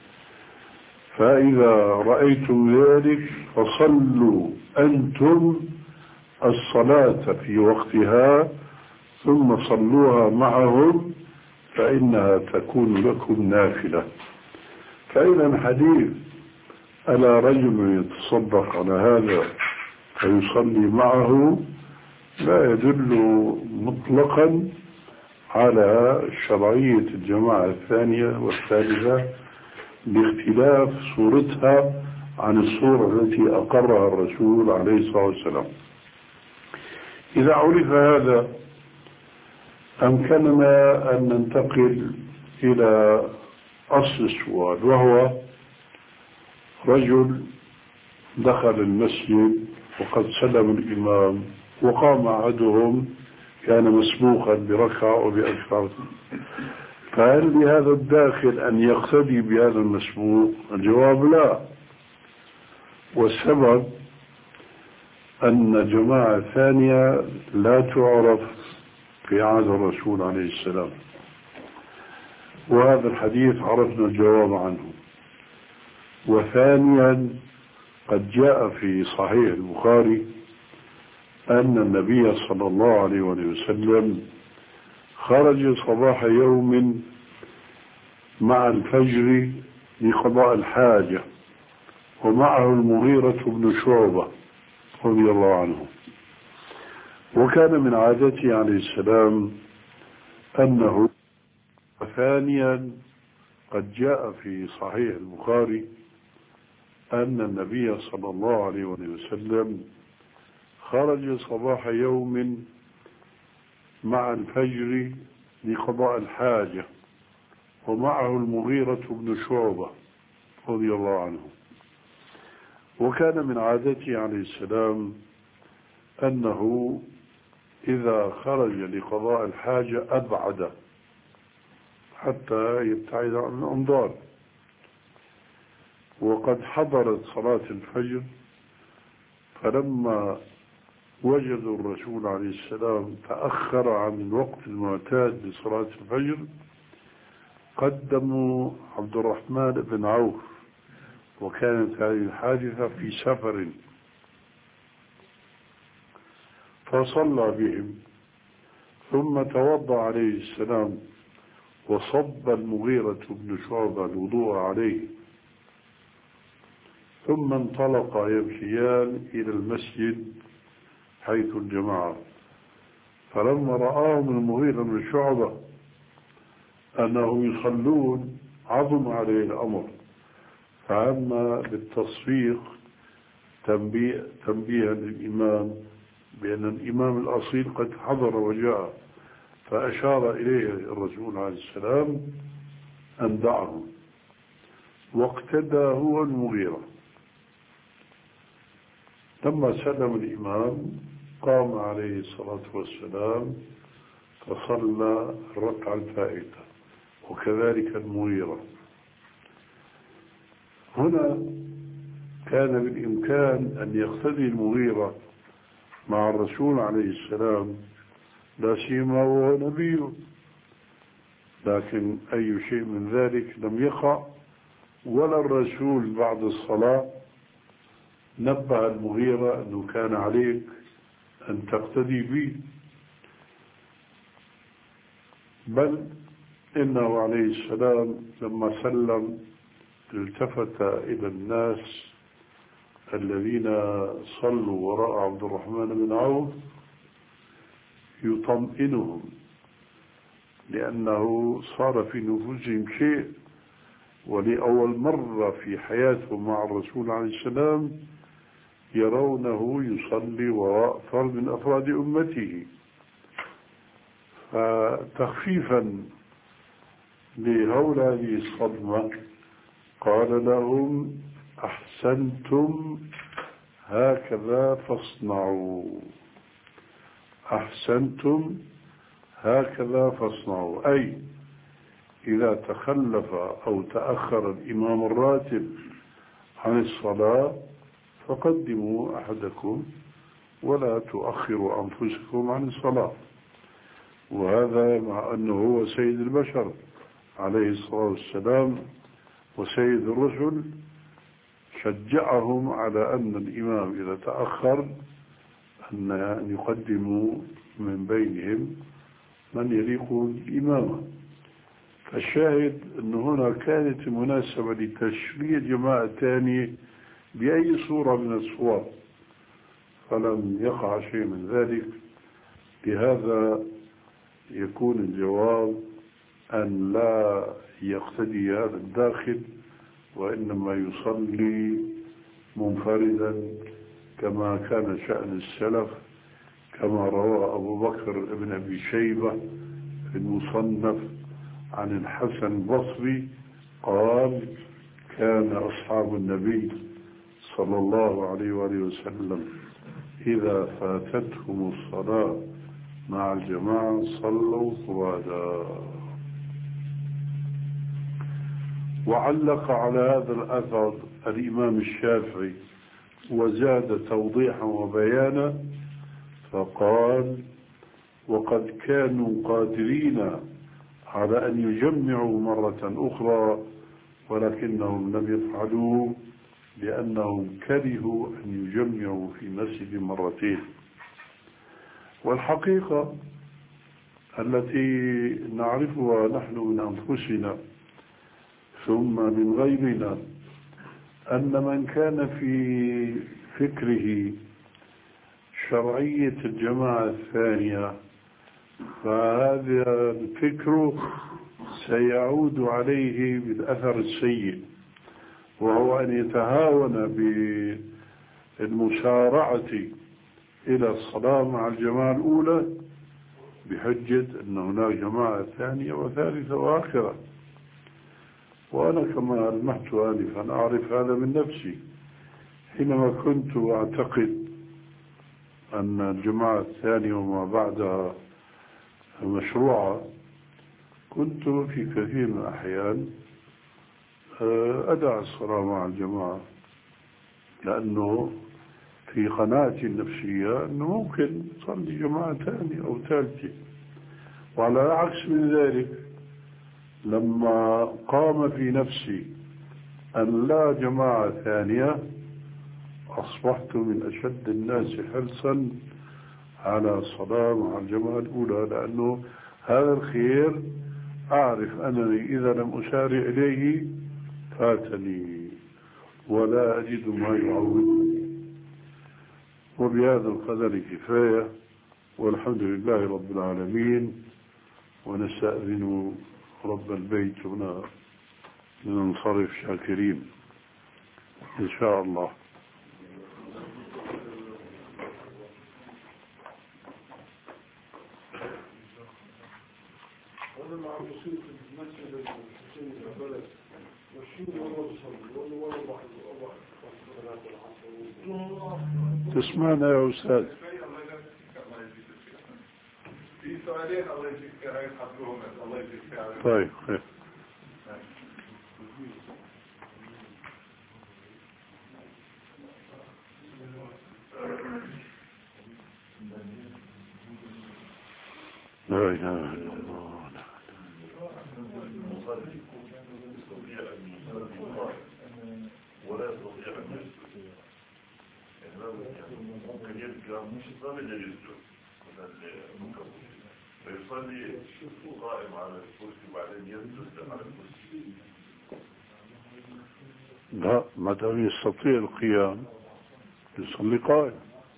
فإذا رأيتم ذلك فصلوا أنتم الصلاة في وقتها ثم صلوها معهم فإنها تكون لكم نافلة. فإذا حديث ألا رجل يتصدق على هذا فيصلي معه لا يدل مطلقا على شرعية الجماعة الثانية والثالثة باختلاف صورتها عن الصورة التي أقرها الرسول عليه الصلاة والسلام. إذا عرف هذا أمكننا أن ننتقل إلى أصل السؤال، وهو رجل دخل المسجد وقد سلم الإمام وقام أحدهم كان مسبوقا بركعة وبأكثر، فهل لهذا الداخل أن يقتدي بهذا المسبوق؟ الجواب لا، والسبب أن جماعة ثانية لا تعرف في عهد الرسول عليه السلام، وهذا الحديث عرفنا الجواب عنه. وثانيا قد جاء في صحيح البخاري أن النبي صلى الله عليه وسلم خرج صباح يوم مع الفجر لقضاء الحاجة ومعه المغيرة بن شعبة رضي الله عنه، وكان من عادته عليه السلام أنه ثانيا قد جاء في صحيح البخاري أن النبي صلى الله عليه وسلم خرج صباح يوم مع الفجر لقضاء الحاجة، ومعه المغيرة بن شعبة رضي الله عنه. وكان من عادته عليه السلام أنه إذا خرج لقضاء الحاجة أبعد حتى يبتعد عن الأنظار. وقد حضرت صلاة الفجر، فلما وجدوا الرسول عليه السلام تأخر عن الوقت المعتاد لصلاة الفجر قدموا عبد الرحمن بن عوف، وكانت هذه الحادثة في سفر، فصلى بهم ثم توضأ عليه السلام وصب المغيرة بن شعبة الوضوء عليه، ثم انطلق يمشيان إلى المسجد حيث الجماعة. فلما رآهم المغيرة بن شعبة أنهم يصلون عظم عليه الأمر، فأما بالتصفيق تنبيه تنبيها للإمام بأن الإمام الأصيل قد حضر وجاء، فأشار إليه الرسول عليه السلام أن دعه، واقتدى هو المغيرة. لما سلم الإمام قام عليه الصلاة والسلام فصلى الركعة الفائتة، وكذلك المغيرة. هنا كان بالإمكان أن يقتدي المغيرة مع الرسول عليه السلام، لا سيما وهو نبي، لكن أي شيء من ذلك لم يقع، ولا الرسول بعد الصلاة نبه المغيرة أنه كان عليك أن تقتدي به، بل إنه عليه السلام لما سلم التفت إلى الناس الذين صلوا وراء عبد الرحمن بن عوف يطمئنهم، لأنه صار في نفوسهم شيء، ولأول مرة في حياتهم مع الرسول عليه السلام يرونه يصلي وراء فرد من أفراد أمته. فتخفيفا لهول هذه الصدمة قال لهم: أحسنتم هكذا فاصنعوا، أحسنتم هكذا فاصنعوا، أي إذا تخلف أو تأخر الإمام الراتب عن الصلاة فقدموا أحدكم ولا تؤخروا أنفسكم عن الصلاة. وهذا مع أنه هو سيد البشر عليه الصلاة والسلام وسيد الرسل، شجعهم على أن الإمام إذا تأخر أن يقدموا من بينهم من يليق بالإمامة. فالشاهد أن هنا كانت مناسبة لتشريع جماعة ثانية بأي صورة من الصور، فلم يقع شيء من ذلك. لهذا يكون الجواب أن لا يقتدي هذا الداخل، وإنما يصلي منفردا كما كان شأن السلف، كما روى أبو بكر بن أبي شيبة في المصنف عن الحسن البصري قال: كان أصحاب النبي صلى الله عليه وآله وسلم إذا فاتتهم الصلاة مع الجماعة صلوا فرادا. وعلق على هذا الأثر الإمام الشافعي وزاد توضيحا وبيانا فقال: وقد كانوا قادرين على أن يجمعوا مرة أخرى ولكنهم لم يفعلوا لأنهم كرهوا أن يجمعوا في مسجد مرتين. والحقيقة التي نعرفها نحن من أنفسنا ثم من غيرنا أن من كان في فكره شرعية الجماعة الثانية فهذا الفكر سيعود عليه بالأثر السيء، وهو أن يتهاون بالمسارعة إلى الصلاة مع الجماعة الأولى بحجة أن هناك جماعة ثانية وثالثة وآخرة. وأنا كما ألمحت آنفا أعرف هذا من نفسي، حينما كنت أعتقد أن الجماعة الثانية وما بعدها مشروعة، كنت في كثير من الأحيان أدع الصلاة مع الجماعة، لأنه في قناعتي النفسية أنه ممكن تصلي جماعة ثانية أو ثالثة. وعلى العكس من ذلك، لما قام في نفسي أن لا جماعة ثانية، أصبحت من أشد الناس حرصا على الصلاة مع الجماعة الأولى، لأنه هذا الخير أعرف أنني إذا لم أسارع إليه فاتني ولا أجد ما يعودني. وبهذا القدر كفاية، والحمد لله رب العالمين. ونستأذن رب البيت وننصرف شاكرين إن شاء الله. أنا مع الموسيقى المسجد الحسين البلد والشيء والله بصلي والله والله بحضر الله تسمعنا يا أستاذ؟ في سؤالين الله يجزيك خير حضرهم الله يجزيك خير. طيب خير. لا إله إلا الله. ولا يستطيع أن يسجد، ممكن يبقى مش ضامن يسجد فيصلي قائم على الكرسي وبعدين يسجد على الكرسي. لا، ما دام يستطيع القيام يصلي قائم،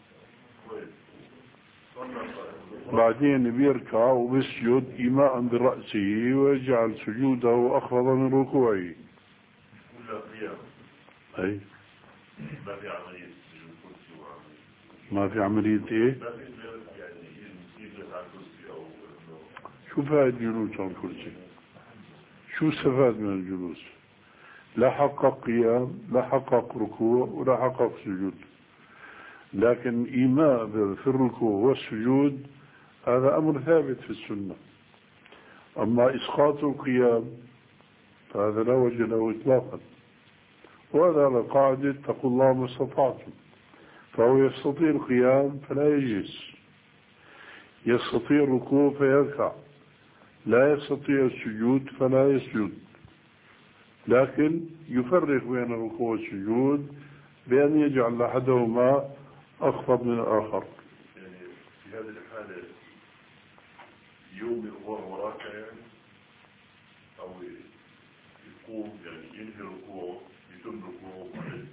بعدين بيركع وبيسجد إيماء برأسه ويجعل سجوده أخفض من ركوعه. ولا قيام. أي ما في عملية سجود كرسي وعملية. ما في عملية إيه؟ ما في يعني يجلس على الكرسي أو إنه. شو فائد جلوس على الكرسي؟ شو استفاد من الجلوس؟ لا حقق قيام، لا حقق ركوع، ولا حقق سجود. لكن إيماء في الركوع والسجود هذا أمر ثابت في السنة. أما إسقاط القيام فهذا لا وجه له إطلاقا، وهذا على قاعدة اتقوا الله ما استطعتم. فهو يستطيع القيام فلا يجلس، يستطيع الركوع فيركع، لا يستطيع السجود فلا يسجد، لكن يفرق بين الركوع والسجود بأن يجعل أحدهما أخفض من الآخر. يعني في هذه الحالة يوم الأمور وراك يعني أو يقوم يعني ينهي الركوع يتم ركوع وبعدين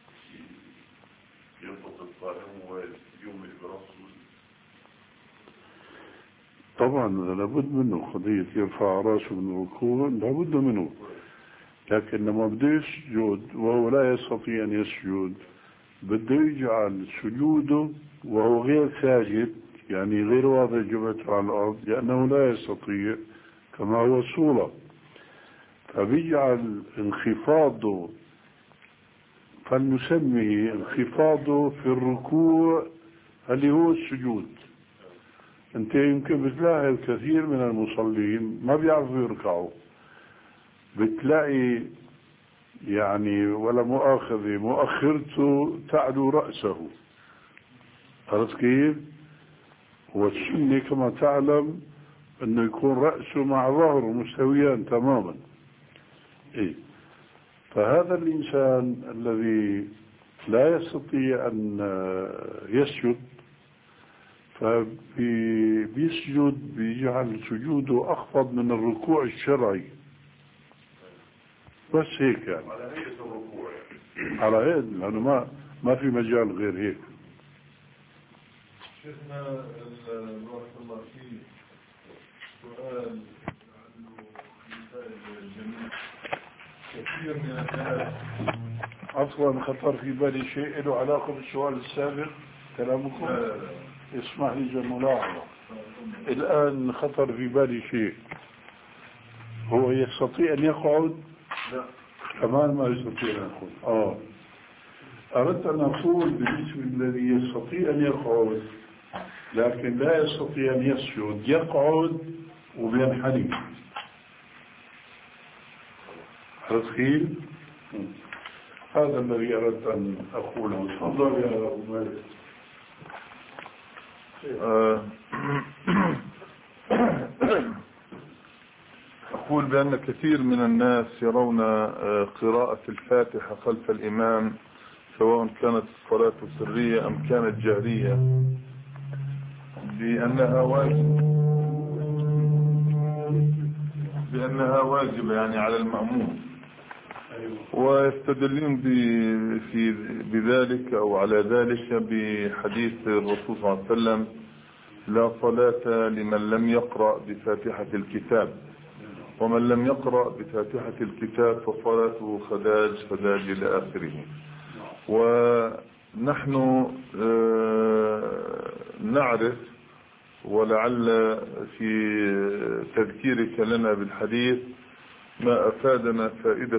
ينطق القائم ويوم برأسه. طبعا لابد منه قضية يرفع رأسه من الركوع، لابد منه. لكن لما بده يسجد وهو لا يستطيع أن يسجد، بده يجعل سجوده وهو غير ساجد، يعني غير واضع جبهته على الأرض، لأنه لا يستطيع كما هو الصورة. فبيجعل انخفاضه، فلنسميه انخفاضه في الركوع اللي هو السجود. انت يمكن بتلاقي الكثير من المصلين ما بيعرفوا يركعوا، بتلاقي يعني ولا مؤاخذة مؤخرته تعلو رأسه، عرفت كيف؟ والسنة كما تعلم انه يكون رأسه مع ظهره مستويان تماما. إيه؟ فهذا الإنسان الذي لا يستطيع أن يسجد فبيسجد بيجعل سجوده أخفض من الركوع الشرعي، بس هيك يعني. على هيئة الركوع يعني. على هيئة، لأنه ما ما في مجال غير هيك. شيخنا بارك الله فيه، سؤال عنه كثير من الناس عفوا خطر في بالي شيء له علاقة بالسؤال السابق كلامكم. اسمح لي جو ملاحظة. الآن خطر في بالي شيء، هو يستطيع أن يقعد؟ لا كمان ما يستطيع أن يقعد. آه أردت أن أقول بالنسبة الذي يستطيع أن يقعد لكن لا يستطيع أن يسجد، يقعد وبينحني. تدخيل هذا الذي أردت أن أقوله. تفضل يا أبو مالك. أقول بأن كثير من الناس يرون قراءة الفاتحة خلف الإمام سواء كانت الصلاة سرية أم كانت جهرية بأنها واجب بأنها واجبة يعني على المأموم، ويستدلون في بذلك أو على ذلك بحديث الرسول صلى الله عليه وسلم: لا صلاة لمن لم يقرأ بفاتحة الكتاب، ومن لم يقرأ بفاتحة الكتاب فصلاته خداج خداج إلى آخره. ونحن نعرف ولعل في تذكيرك لنا بالحديث ما أفادنا فائدة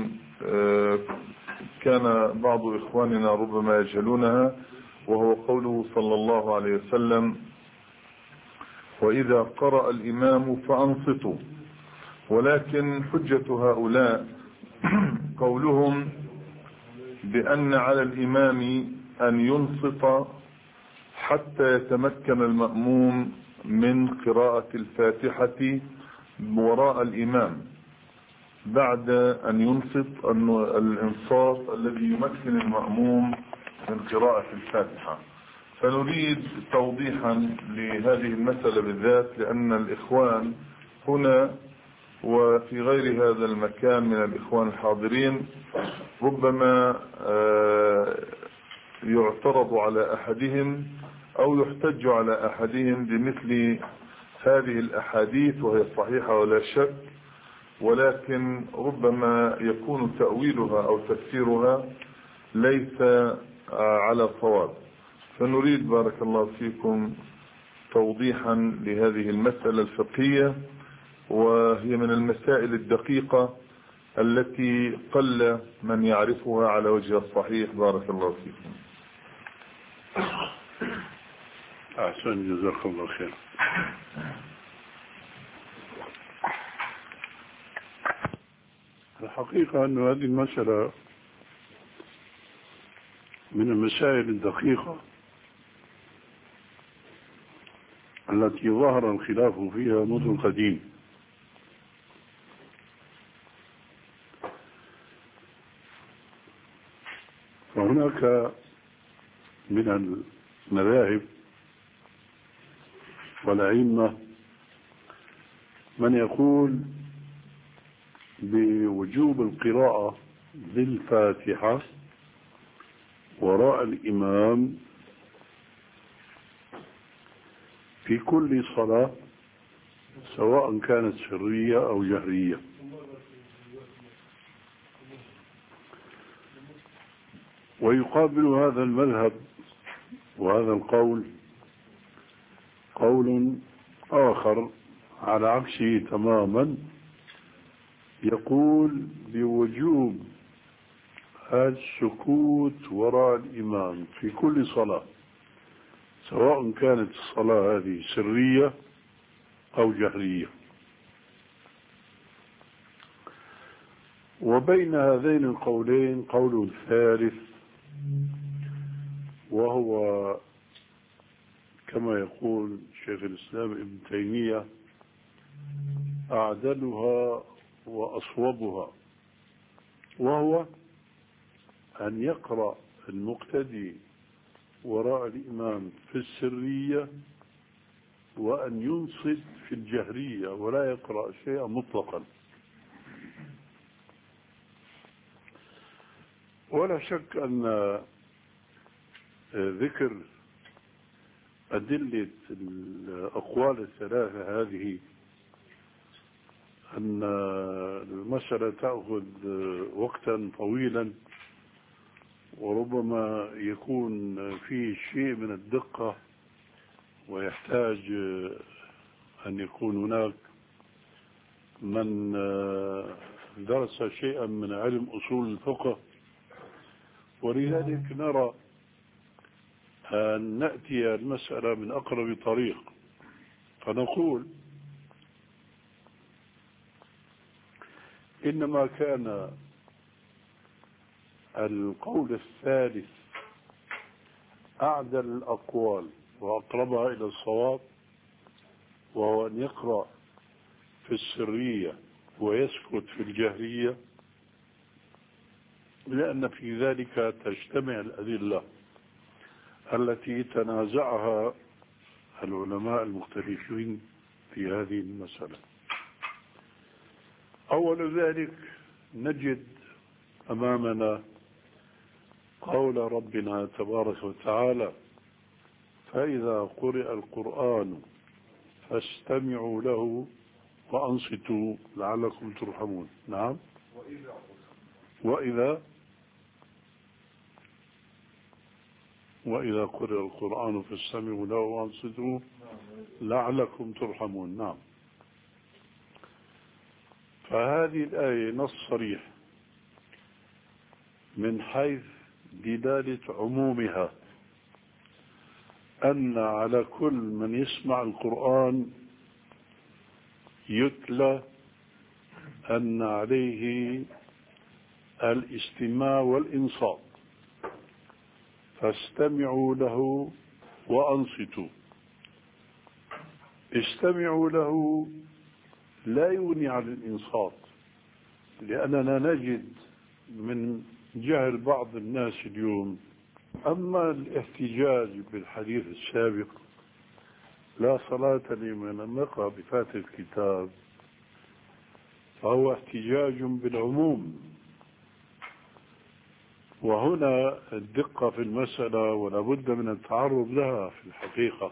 كان بعض إخواننا ربما يجهلونها، وهو قوله صلى الله عليه وسلم: وإذا قرأ الإمام فأنصتوا. ولكن حجة هؤلاء قولهم بأن على الإمام أن ينصت حتى يتمكن المأموم من قراءة الفاتحة وراء الإمام بعد أن ينصت الإنصات الذي يمكن المأموم من قراءة الفاتحة. فنريد توضيحا لهذه المسألة بالذات، لأن الإخوان هنا وفي غير هذا المكان من الإخوان الحاضرين ربما يعترض على أحدهم أو يحتج على أحدهم بمثل هذه الأحاديث، وهي صحيحة ولا شك، ولكن ربما يكون تأويلها أو تفسيرها ليس على صواب. فنريد بارك الله فيكم توضيحا لهذه المسألة الفقهية، وهي من المسائل الدقيقة التي قل من يعرفها على وجه الصحيح. بارك الله فيكم. أحسن، جزاك الله خير. الحقيقة أن هذه المسألة من المسائل الدقيقة التي ظهر الخلاف فيها منذ القديم، وهناك من المذاهب والأئمة من يقول بوجوب القراءة بالفاتحة وراء الإمام في كل صلاة سواء كانت سرية أو جهرية. ويقابل هذا المذهب وهذا القول قول آخر على عكسه تماما، يقول بوجوب السكوت وراء الإمام في كل صلاة سواء كانت الصلاة هذه سرية أو جهرية. وبين هذين القولين قول ثالث، وهو كما يقول شيخ الإسلام ابن تيمية أعدلها وأصوبها، وهو أن يقرأ المقتدي وراء الإمام في السرية وأن ينصت في الجهرية ولا يقرأ شيئا مطلقا. ولا شك أن ذكر أدلة الأقوال الثلاثة هذه أن المسألة تأخذ وقتا طويلا، وربما يكون فيه شيء من الدقة، ويحتاج أن يكون هناك من درس شيئا من علم أصول الفقه، ولذلك نرى أن نأتي المسألة من أقرب طريق. فنقول إنما كان القول الثالث أعدل الأقوال وأقربها إلى الصواب، وهو أن يقرأ في السرية ويسكت في الجهرية، لأن في ذلك تجتمع الأدلة التي تنازعها العلماء المختلفين في هذه المسألة. أول ذلك نجد أمامنا قول ربنا تبارك وتعالى: فإذا قرئ القرآن فاستمعوا له وأنصتوا لعلكم ترحمون. نعم. وإذا وإذا قرئ القرآن فاستمعوا له وأنصتوا لعلكم ترحمون. نعم. فهذه الآية نص صريح من حيث دلالة عمومها، أن على كل من يسمع القرآن يتلى أن عليه الاستماع والإنصات، فاستمعوا له وأنصتوا. استمعوا له لا يغني عن الإنصات، لأننا نجد من جهل بعض الناس اليوم. أما الاحتجاج بالحديث السابق لا صلاة لمن لم يقرأ بفاتحة الكتاب، فهو احتجاج بالعموم، وهنا الدقة في المسألة ولا بد من التعرض لها. في الحقيقة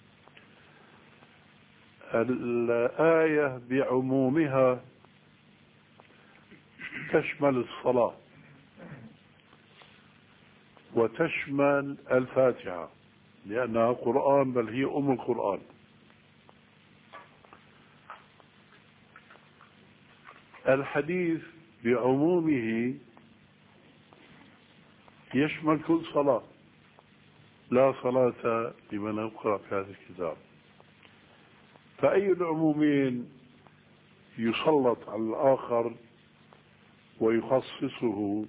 الآية بعمومها تشمل الصلاة وتشمل الفاتحة، لأنها قرآن، بل هي أم القرآن. الحديث بعمومه يشمل كل صلاة، لا صلاة لمن لم يقرأ في هذا الكتاب. فأي العمومين يسلط على الآخر ويخصصه؟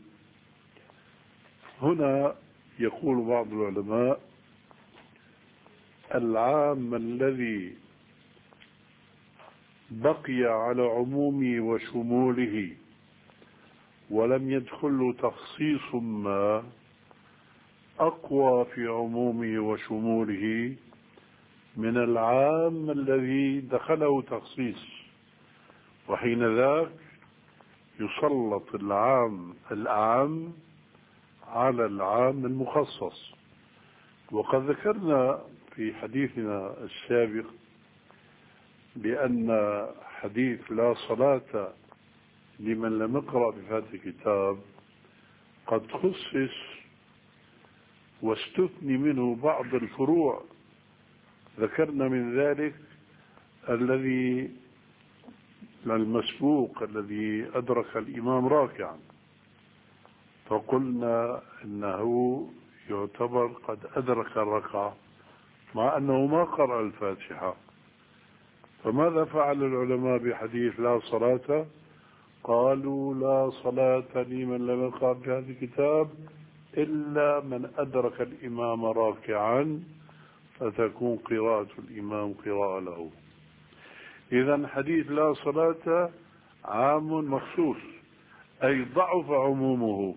هنا يقول بعض العلماء: العام الذي بقي على عمومه وشموله ولم يدخل تخصيص ما أقوى في عمومه وشموله من العام الذي دخله تخصيص، وحين ذاك يسلط العام الأعم على العام المخصص. وقد ذكرنا في حديثنا السابق بأن حديث لا صلاة لمن لم يقرأ بفاتحة الكتاب قد خصص واستثني منه بعض الفروع. ذكرنا من ذلك الذي المسبوق الذي أدرك الإمام راكعا، فقلنا إنه يعتبر قد أدرك الركعة مع أنه ما قرأ الفاتحة. فماذا فعل العلماء بحديث لا صلاة؟ قالوا: لا صلاة لمن لم يقرأ في هذا الكتاب إلا من أدرك الإمام راكعا، فتكون قراءة الإمام قراءة له. إذن حديث لا صلاة عام مخصوص، أي ضعف عمومه.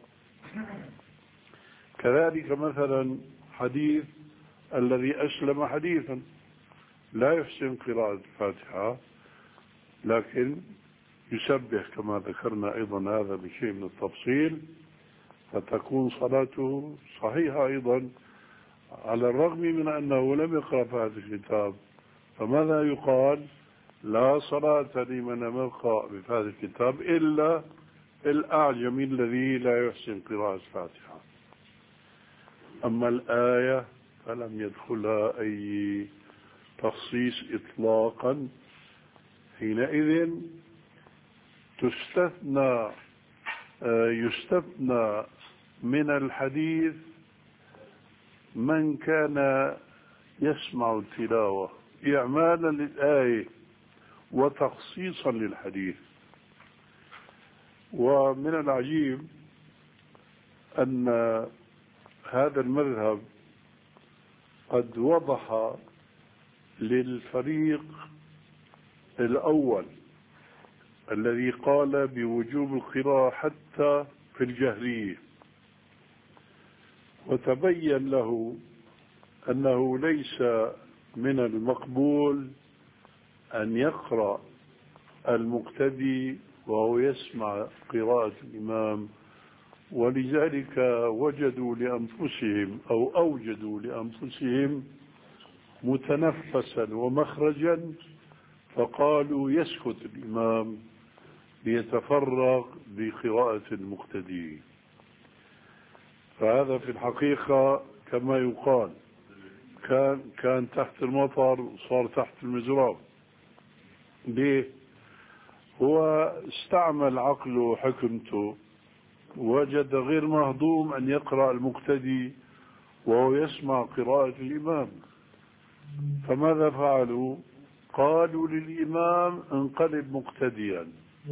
كذلك مثلا حديث الذي أسلم حديثا لا يحسن قراءة الفاتحة لكن يسبح كما ذكرنا أيضا هذا بشيء من التفصيل، فتكون صلاته صحيحة أيضا على الرغم من أنه لم يقرأ في هذا الكتاب. فماذا يقال؟ لا صلاة لمن لم يقرأ بفاتحة الكتاب إلا الأعجمي الذي لا يحسن قراءة الفاتحة. أما الآية فلم يدخلها أي تخصيص إطلاقا، حينئذ تستثنى يستثنى من الحديث من كان يسمع التلاوة إعمالا للآية وتخصيصا للحديث. ومن العجيب أن هذا المذهب قد وضح للفريق الأول الذي قال بوجوب القراءة حتى في الجهرية، وتبين له أنه ليس من المقبول أن يقرأ المقتدي وهو يسمع قراءة الإمام، ولذلك وجدوا لأنفسهم أو أوجدوا لأنفسهم متنفسا ومخرجا، فقالوا يسكت الإمام ليتفرغ بقراءة المقتدي. فهذا في الحقيقة كما يقال كان كان تحت المطر وصار تحت المزراب. ليه؟ هو استعمل عقله وحكمته، وجد غير مهضوم أن يقرأ المقتدي وهو يسمع قراءة الإمام، فماذا فعلوا؟ قالوا للإمام انقلب مقتديا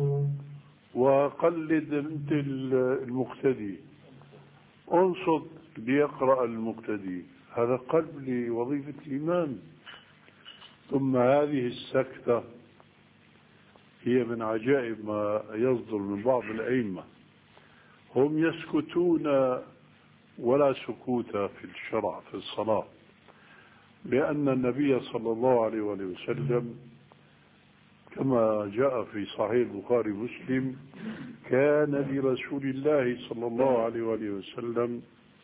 وقلد انت المقتدي، انصت ليقرأ المقتدي. هذا قلب لوظيفة الإمام. ثم هذه السكتة هي من عجائب ما يصدر من بعض الأئمة، هم يسكتون ولا سكوت في الشرع في الصلاة، لأن النبي صلى الله عليه وسلم كما جاء في صحيح البخاري ومسلم كان لرسول الله صلى الله عليه وسلم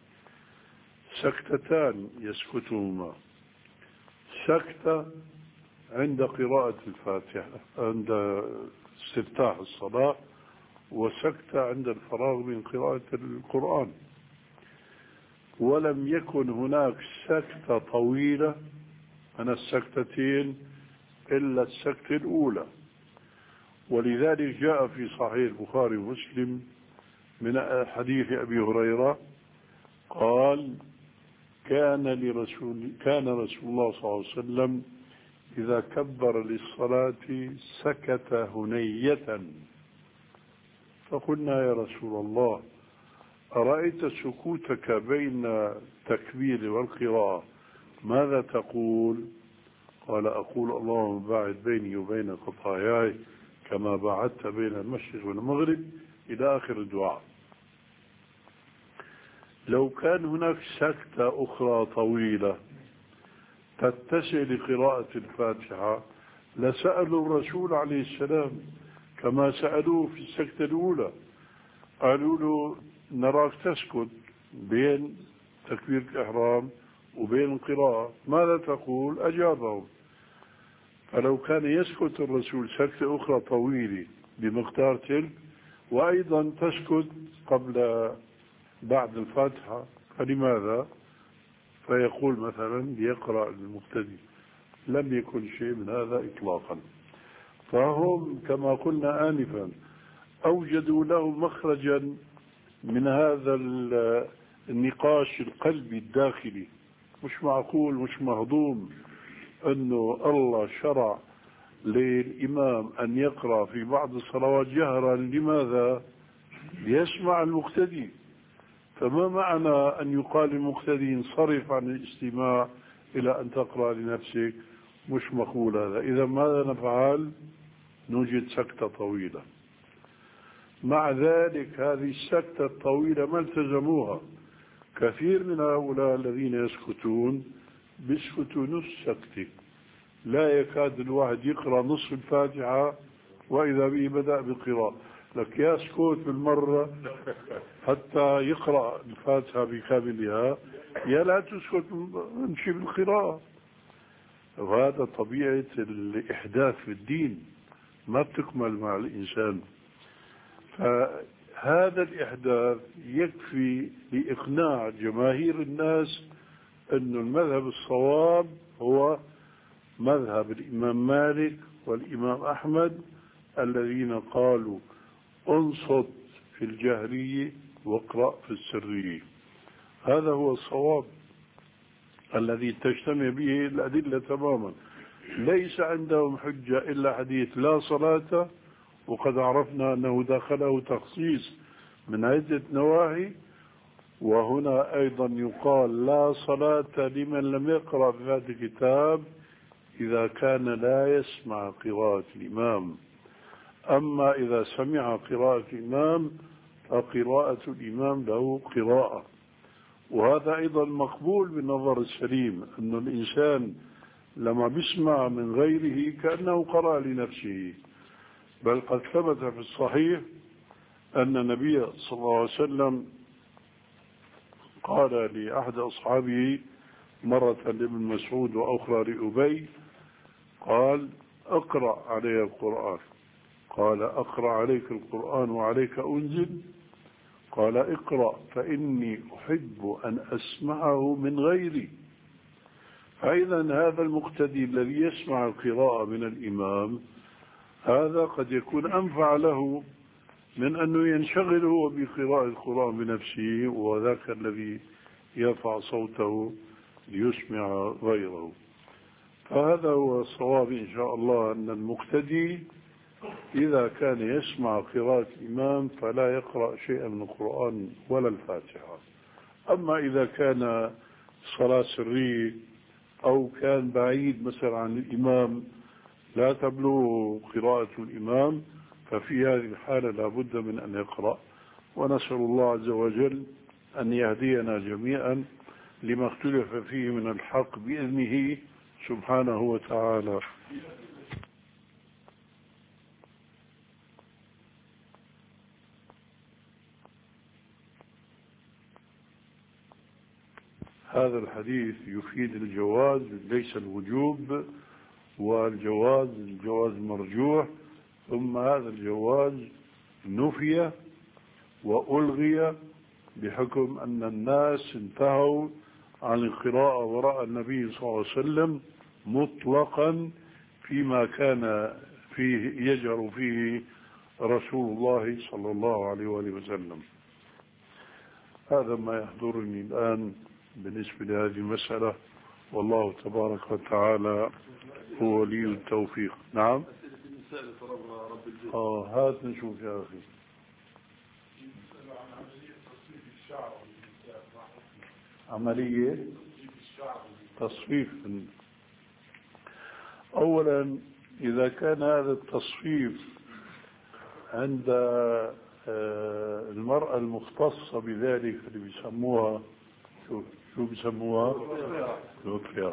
سكتتان يسكتهما، سكتة عند قراءة الفاتحة عند استفتاح الصلاة، وسكتة عند الفراغ من قراءة القرآن. ولم يكن هناك سكتة طويلة عن السكتتين إلا السكتة الأولى. ولذلك جاء في صحيح البخاري ومسلم من حديث أبي هريرة قال كان لرسول كان رسول الله صلى الله عليه وسلم إذا كبر للصلاة سكت هنية، فقلنا يا رسول الله أرأيت سكوتك بين التكبير والقراءة ماذا تقول؟ قال أقول اللهم باعد بيني وبين خطاياي كما باعدت بين المشرق والمغرب إلى آخر الدعاء. لو كان هناك سكتة أخرى طويلة تتسع لقراءة الفاتحة لسألوا الرسول عليه السلام كما سألوه في السكتة الأولى، قالوا له نراك تسكت بين تكبير الإحرام وبين القراءة ماذا تقول؟ أجابهم. فلو كان يسكت الرسول سكتة أخرى طويلة بمقدار تلك وأيضا تسكت قبل بعد الفاتحة فلماذا؟ فيقول مثلا ليقرأ المبتدئ. لم يكن شيء من هذا إطلاقا. فهم كما قلنا آنفا أوجدوا له مخرجا من هذا النقاش القلبي الداخلي. مش معقول مش مهضوم أنه الله شرع للإمام أن يقرأ في بعض الصلوات جهرا، لماذا؟ ليسمع المقتدي. فما معنى أن يقال المقتدي انصرف عن الاستماع إلى أن تقرأ لنفسك؟ مش مقبول هذا. إذا ماذا نفعل؟ نوجد سكتة طويلة. مع ذلك هذه السكتة الطويلة ما التزموها. كثير من هؤلاء الذين يسكتون بيسكتوا نص سكتة، لا يكاد الواحد يقرأ نصف الفاتحة وإذا به بدأ بالقراءة. لك يسكت بالمرة حتى يقرأ الفاتحة بكاملها، يا لا تسكت امشي بالقراءة. وهذا طبيعة الإحداث في الدين، ما بتكمل مع الإنسان. فهذا الإحداث يكفي لإقناع جماهير الناس أن المذهب الصواب هو مذهب الإمام مالك والإمام أحمد الذين قالوا انصت في الجهرية واقرأ في السرية. هذا هو الصواب الذي تجتمع به الأدلة تماما. ليس عندهم حجة إلا حديث لا صلاة، وقد عرفنا أنه دخله تخصيص من عدة نواحي. وهنا أيضا يقال لا صلاة لمن لم يقرأ في هذا الكتاب إذا كان لا يسمع قراءة الإمام. أما إذا سمع قراءة الإمام فقراءة الإمام له قراءة. وهذا أيضا مقبول بالنظر السليم، أن الإنسان لما بيسمع من غيره كأنه قرأ لنفسه. بل قد ثبت في الصحيح أن النبي صلى الله عليه وسلم قال لأحد أصحابه مرة لابن مسعود وأخرى لأبي، قال اقرأ علي القرآن. قال أقرأ عليك القرآن وعليك أنزل؟ قال اقرأ فإني أحب أن أسمعه من غيري. فإذا هذا المقتدي الذي يسمع القراءة من الإمام هذا قد يكون أنفع له من أنه ينشغل هو بقراءة القرآن بنفسه، وذاك الذي يرفع صوته ليسمع غيره. فهذا هو الصواب إن شاء الله، أن المقتدي إذا كان يسمع قراءة الإمام فلا يقرأ شيئا من القرآن ولا الفاتحة. أما إذا كان صلاة سرية أو كان بعيد مثلا عن الإمام لا تبلغ قراءة الإمام، ففي هذه الحالة لا بد من أن يقرأ. ونسأل الله عز وجل أن يهدينا جميعا لما اختلف فيه من الحق بإذنه سبحانه وتعالى. هذا الحديث يفيد الجواز ليس الوجوب، والجواز الجواز مرجوح. ثم هذا الجواز نفي وألغي بحكم أن الناس انتهوا عن القراءة وراء النبي صلى الله عليه وسلم مطلقا فيما كان فيه يجهر فيه رسول الله صلى الله عليه وآله وسلم. هذا ما يحضرني الآن بالنسبة لهذه المسألة، والله تبارك وتعالى هو ولي التوفيق. نعم. اه هات نشوف يا أخي. عملية تصفيف. أولا إذا كان هذا التصفيف عند المرأة المختصة بذلك اللي بيسموها شو شو بيسموها الوكيرة،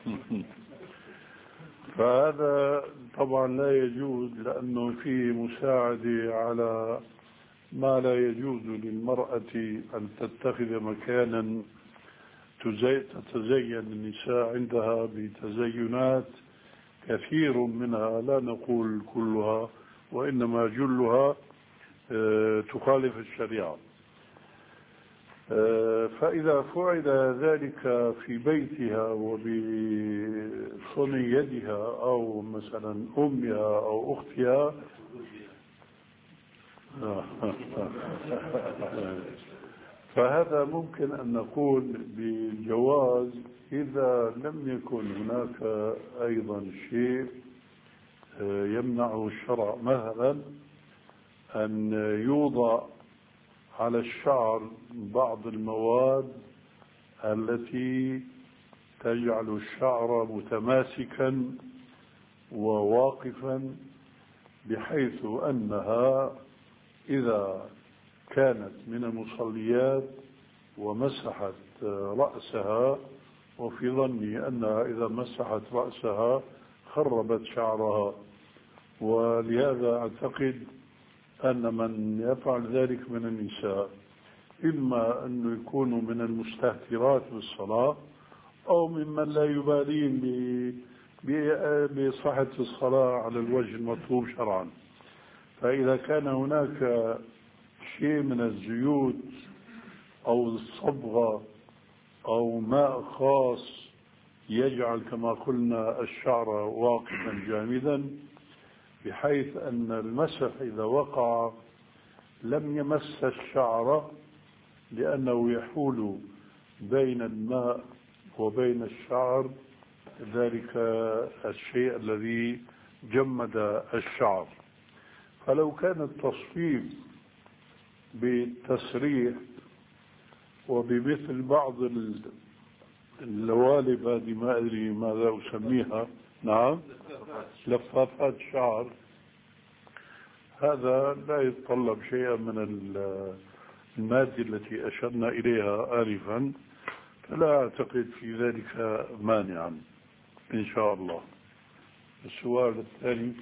فهذا طبعا لا يجوز، لأنه فيه مساعدة على ما لا يجوز للمرأة أن تتخذ مكانا تتزين النساء عندها بتزينات كثير منها، لا نقول كلها وإنما جلها تخالف الشريعة. فإذا فعل ذلك في بيتها وبصنع يدها أو مثلا أمها أو أختها فهذا ممكن أن نقول بالجواز إذا لم يكن هناك أيضا شيء يمنعه الشرع، مثلا أن يوضع على الشعر بعض المواد التي تجعل الشعر متماسكا وواقفا، بحيث أنها إذا كانت من المصليات ومسحت رأسها، وفي ظني أنها إذا مسحت رأسها خربت شعرها، ولهذا أعتقد أن من يفعل ذلك من النساء إما أن يكونوا من المستهترات بالصلاة أو ممن لا يبالين بصحة الصلاة على الوجه المطلوب شرعا. فإذا كان هناك شيء من الزيوت أو الصبغة أو ماء خاص يجعل كما قلنا الشعر واقفا جامدا بحيث أن المسح إذا وقع لم يمس الشعر لأنه يحول بين الماء وبين الشعر ذلك الشيء الذي جمد الشعر. فلو كان التصفيف بالتسريح وبمثل بعض اللوالب هذه ما أدري ماذا أسميها، نعم لفافات شعر، هذا لا يتطلب شيئا من المادة التي أشرنا إليها آلفا، فلا أعتقد في ذلك مانعا إن شاء الله. السؤال الثاني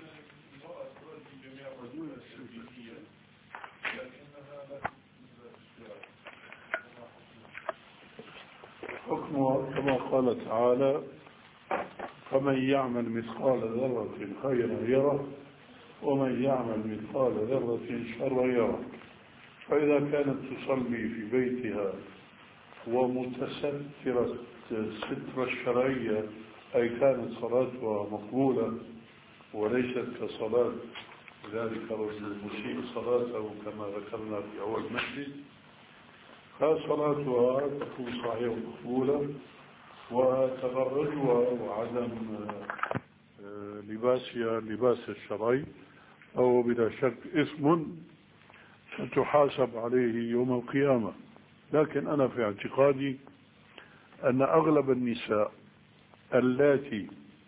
حكمه كما قال تعالى: فمن يعمل مثقال ذرة خيرا يره ومن يعمل مثقال ذرة شرا يره. فإذا كانت تصلي في بيتها ومتسترة الستر الشرعية أي كانت صلاتها مقبولة وليست كصلاة ذلك الرجل المسيء صلاته كما ذكرنا في أول مسجد، فصلاتها تكون صحيحة مقبولة، وتغرجها وعدم لباسها اللباس الشرعي أو بلا شك إثم ستحاسب عليه يوم القيامة. لكن أنا في اعتقادي أن أغلب النساء اللاتي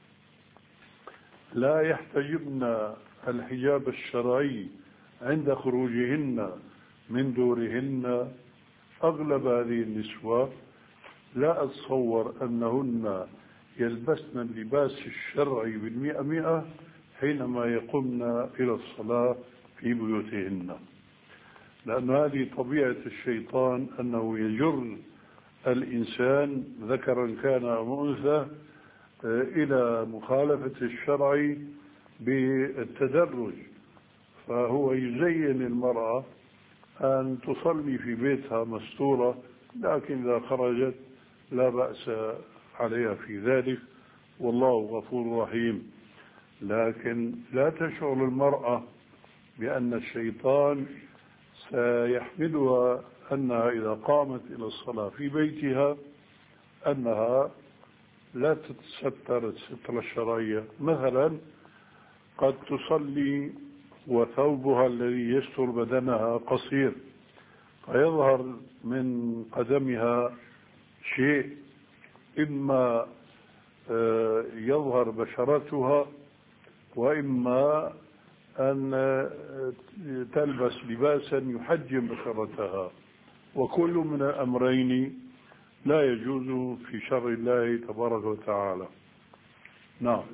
لا يحتجبن الحجاب الشرعي عند خروجهن من دورهن، أغلب هذه النسوة لا أتصور أنهن يلبسن اللباس الشرعي بالمئة مئة حينما يقمن إلى الصلاة في بيوتهن، لأن هذه طبيعة الشيطان أنه يجر الإنسان ذكرا كان أو أنثى إلى مخالفة الشرع بالتدرج. فهو يزين المرأة أن تصلي في بيتها مستورة، لكن إذا خرجت لا بأس عليها في ذلك، والله غفور رحيم. لكن لا تشعر المرأة بأن الشيطان سيحملها أنها إذا قامت إلى الصلاة في بيتها أنها لا تتستر الستر الشرعية. مثلا قد تصلي وثوبها الذي يستر بدنها قصير، فيظهر من قدمها شيء، إما يظهر بشرتها وإما أن تلبس لباسا يحجم بشرتها، وكل من الأمرين لا يجوز في شرع الله تبارك وتعالى. نعم.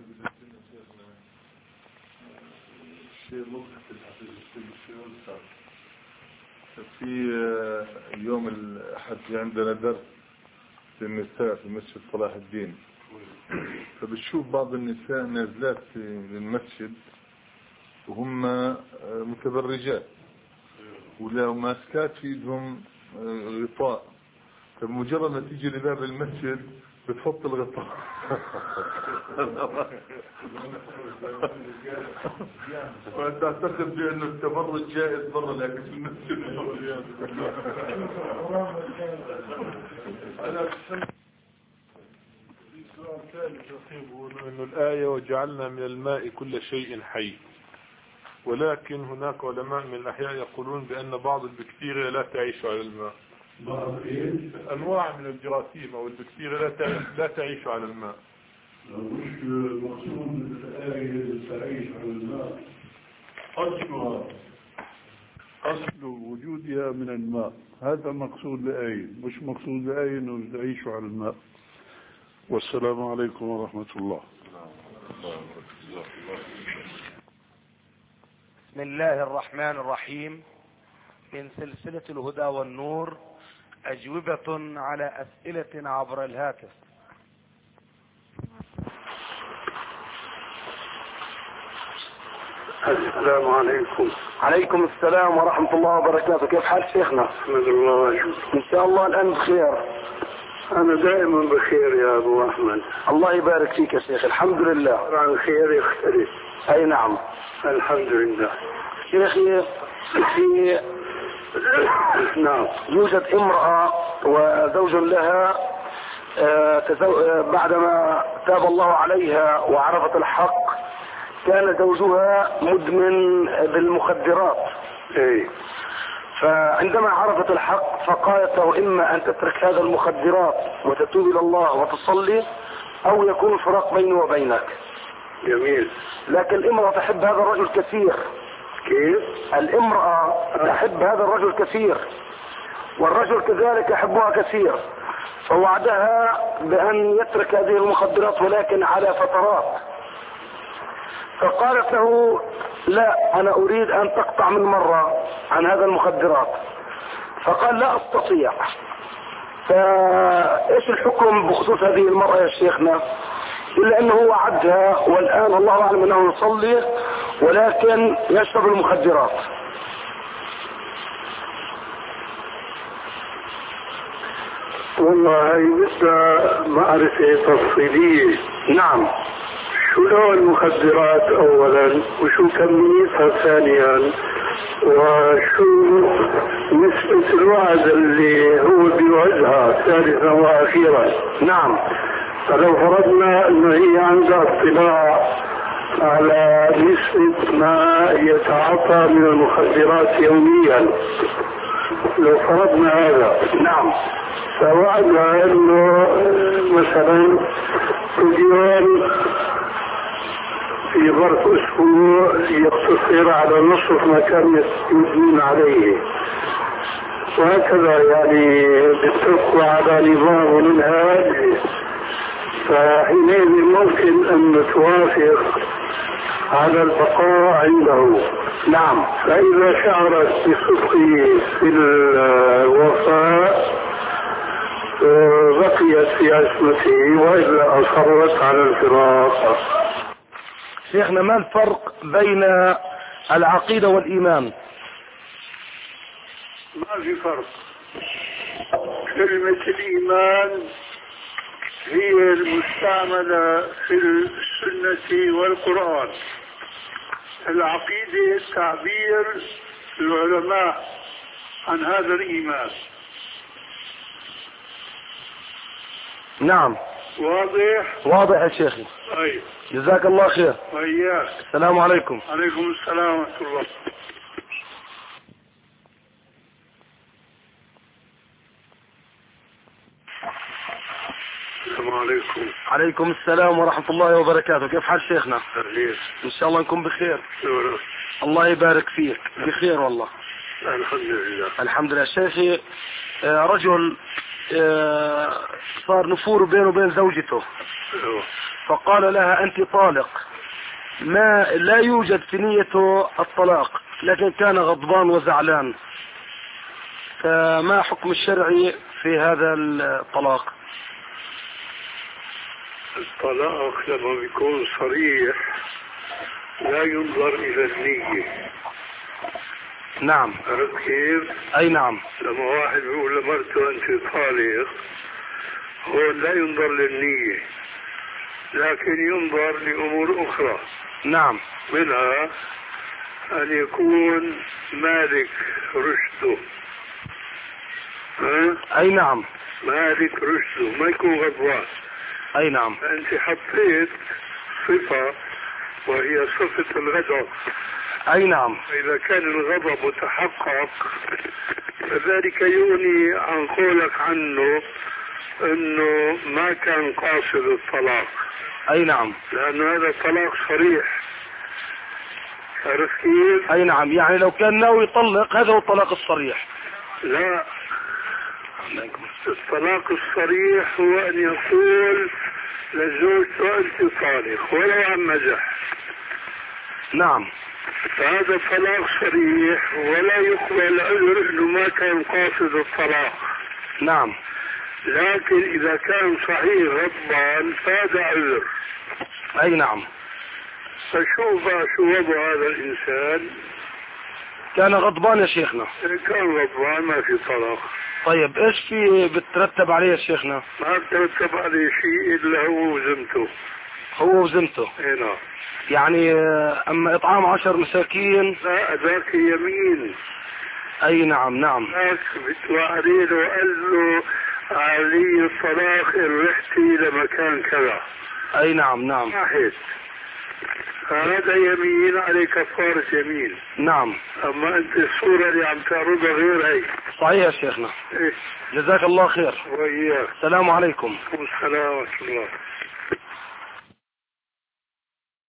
الشيء مضحك الحقيقة في يوم الأحد عندنا درس للنساء في مسجد صلاح الدين، فبتشوف بعض النساء نازلات في المسجد وهم متبرجات ولو ماسكات في ايدهم غطاء، فبمجرد ما تيجي لباب المسجد بتحط الغطاء. وانت تعتقد بانه التبرج جائز برا لكن في المسجد انا سؤال ثالث يقول انه الآية وجعلنا من الماء كل شيء حي، ولكن هناك علماء من الأحياء يقولون بأن بعض البكتيريا لا تعيش على الماء. أنواع من الجراثيم أو البكتيريا لا تعيش على الماء. مش مقصود الآية تعيش على الماء، أصلها أصل وجودها من الماء، هذا مقصود الآية، مش مقصود الآية أنه تعيش على الماء. والسلام عليكم ورحمة الله. بسم الله الرحمن الرحيم. من سلسلة الهدى والنور، أجوبة على أسئلة عبر الهاتف. السلام عليكم. عليكم السلام ورحمة الله وبركاته. كيف حال شيخنا؟ أحمد الله. إن شاء الله الآن بخير. أنا دائما بخير يا أبو أحمد. الله يبارك فيك يا شيخ. الحمد لله. عن خير يختلف. أي نعم. الحمد لله. شيخي في نعم. يوجد امرأة وزوج لها بعدما تاب الله عليها وعرفت الحق كان زوجها مدمن بالمخدرات. ايه. فعندما عرفت الحق فقالت له اما ان تترك هذا المخدرات وتتوب الى الله وتصلي او يكون الفراق بيني وبينك. جميل. لكن الامرأة تحب هذا الرجل كثير. كيف؟ الامرأة تحب هذا الرجل كثير والرجل كذلك يحبها كثير، فوعدها بأن يترك هذه المخدرات ولكن على فترات. فقالت له لا، أنا أريد أن تقطع من مرة عن هذا المخدرات. فقال لا أستطيع. فإيش الحكم بخصوص هذه المرأة يا شيخنا؟ إلا أنه وعدها والآن الله أعلم أنه يصلي ولكن يشرب المخدرات. والله بدنا معرفة تفصيلية. نعم. شو نوع المخدرات أولا وشو كميتها ثانيا وشو نسبة الوعد اللي هو بيوعدها ثالثا وأخيرا. نعم. فلو فرضنا أنه هي عندها اطلاع على نسبة ما يتعاطى من المخدرات يوميا، لو فرضنا هذا. نعم. فوعدنا انه مثلا كل يوم في ظرف اسبوع يقتصر على نصف ما كان يدين عليه، وهكذا يعني بالتقوى على نظام منهاج. فحينئذ ممكن ان توافق على البقاء عنده. نعم. فاذا شعرت بصدقه في الوفاء بقيت في عصمته وإلا أصرت على الفراق. شيخنا ما الفرق بين العقيدة والإيمان؟ ما في فرق. كلمة الإيمان هي المستعملة في السنة والقرآن. العقيدة تعبير العلماء عن هذا الإيمان. نعم. واضح؟ واضح يا شيخي. أي. جزاك الله خير. وإياك. السلام عليكم. عليكم السلام ورحمة الله. السلام عليكم. عليكم السلام ورحمة الله وبركاته. كيف حال شيخنا؟ أهلين. إن شاء الله نكون بخير. شكرا. الله يبارك فيك. بخير والله. الحمد لله. الحمد لله. شيخي رجل صار نفور بينه وبين زوجته فقال لها أنت طالق، ما لا يوجد في نيته الطلاق لكن كان غضبان وزعلان، فما حكم الشرعي في هذا الطلاق؟ الطلاق لما بيكون صريح لا ينظر إلى النية. نعم. عرفت كيف؟ أي نعم. لما واحد بيقول لمرته أنت طالق هو لا ينظر للنية لكن ينظر لأمور أخرى. نعم. منها أن يكون مالك رشده. ها؟ أي نعم. مالك رشده ما يكون غضبان. أي نعم. أنت حطيت صفة وهي صفة الغضب. أي نعم. إذا كان الغضب متحقق فذلك يغني عن قولك عنه أنه ما كان قاصد الطلاق. أي نعم. لأن هذا طلاق صريح. عرفت كيف؟ أي نعم. يعني لو كان ناوي يطلق هذا هو الطلاق الصريح. لا، الطلاق الصريح هو أن يقول لزوجته أنت طالق ولو عن مزح. نعم. فهذا طلاق صريح ولا يقبل عذر انه ما كان قاصد الطلاق. نعم. لكن اذا كان صحيح غضبان فهذا عذر. اي نعم. فشوف شو وضع هذا الإنسان. كان غضبان يا شيخنا. كان غضبان ما في طلاق. طيب ايش في بترتب عليه يا شيخنا؟ ما بترتب عليه شيء الا هو وزمته. هو وزمته. اي نعم. يعني اما اطعام عشر مساكين. لا ذاك يمين. اي نعم نعم. ذاك بتوعدي له وقال له علي الطلاق ان رحتي لمكان كذا. اي نعم نعم. واحد. هذا يمين عليه كفارة يمين. نعم. اما انت الصورة اللي عم تعرضها غير هي. صحيح يا شيخنا. إيه؟ جزاك الله خير. وإياك. السلام عليكم. السلام ورحمة الله.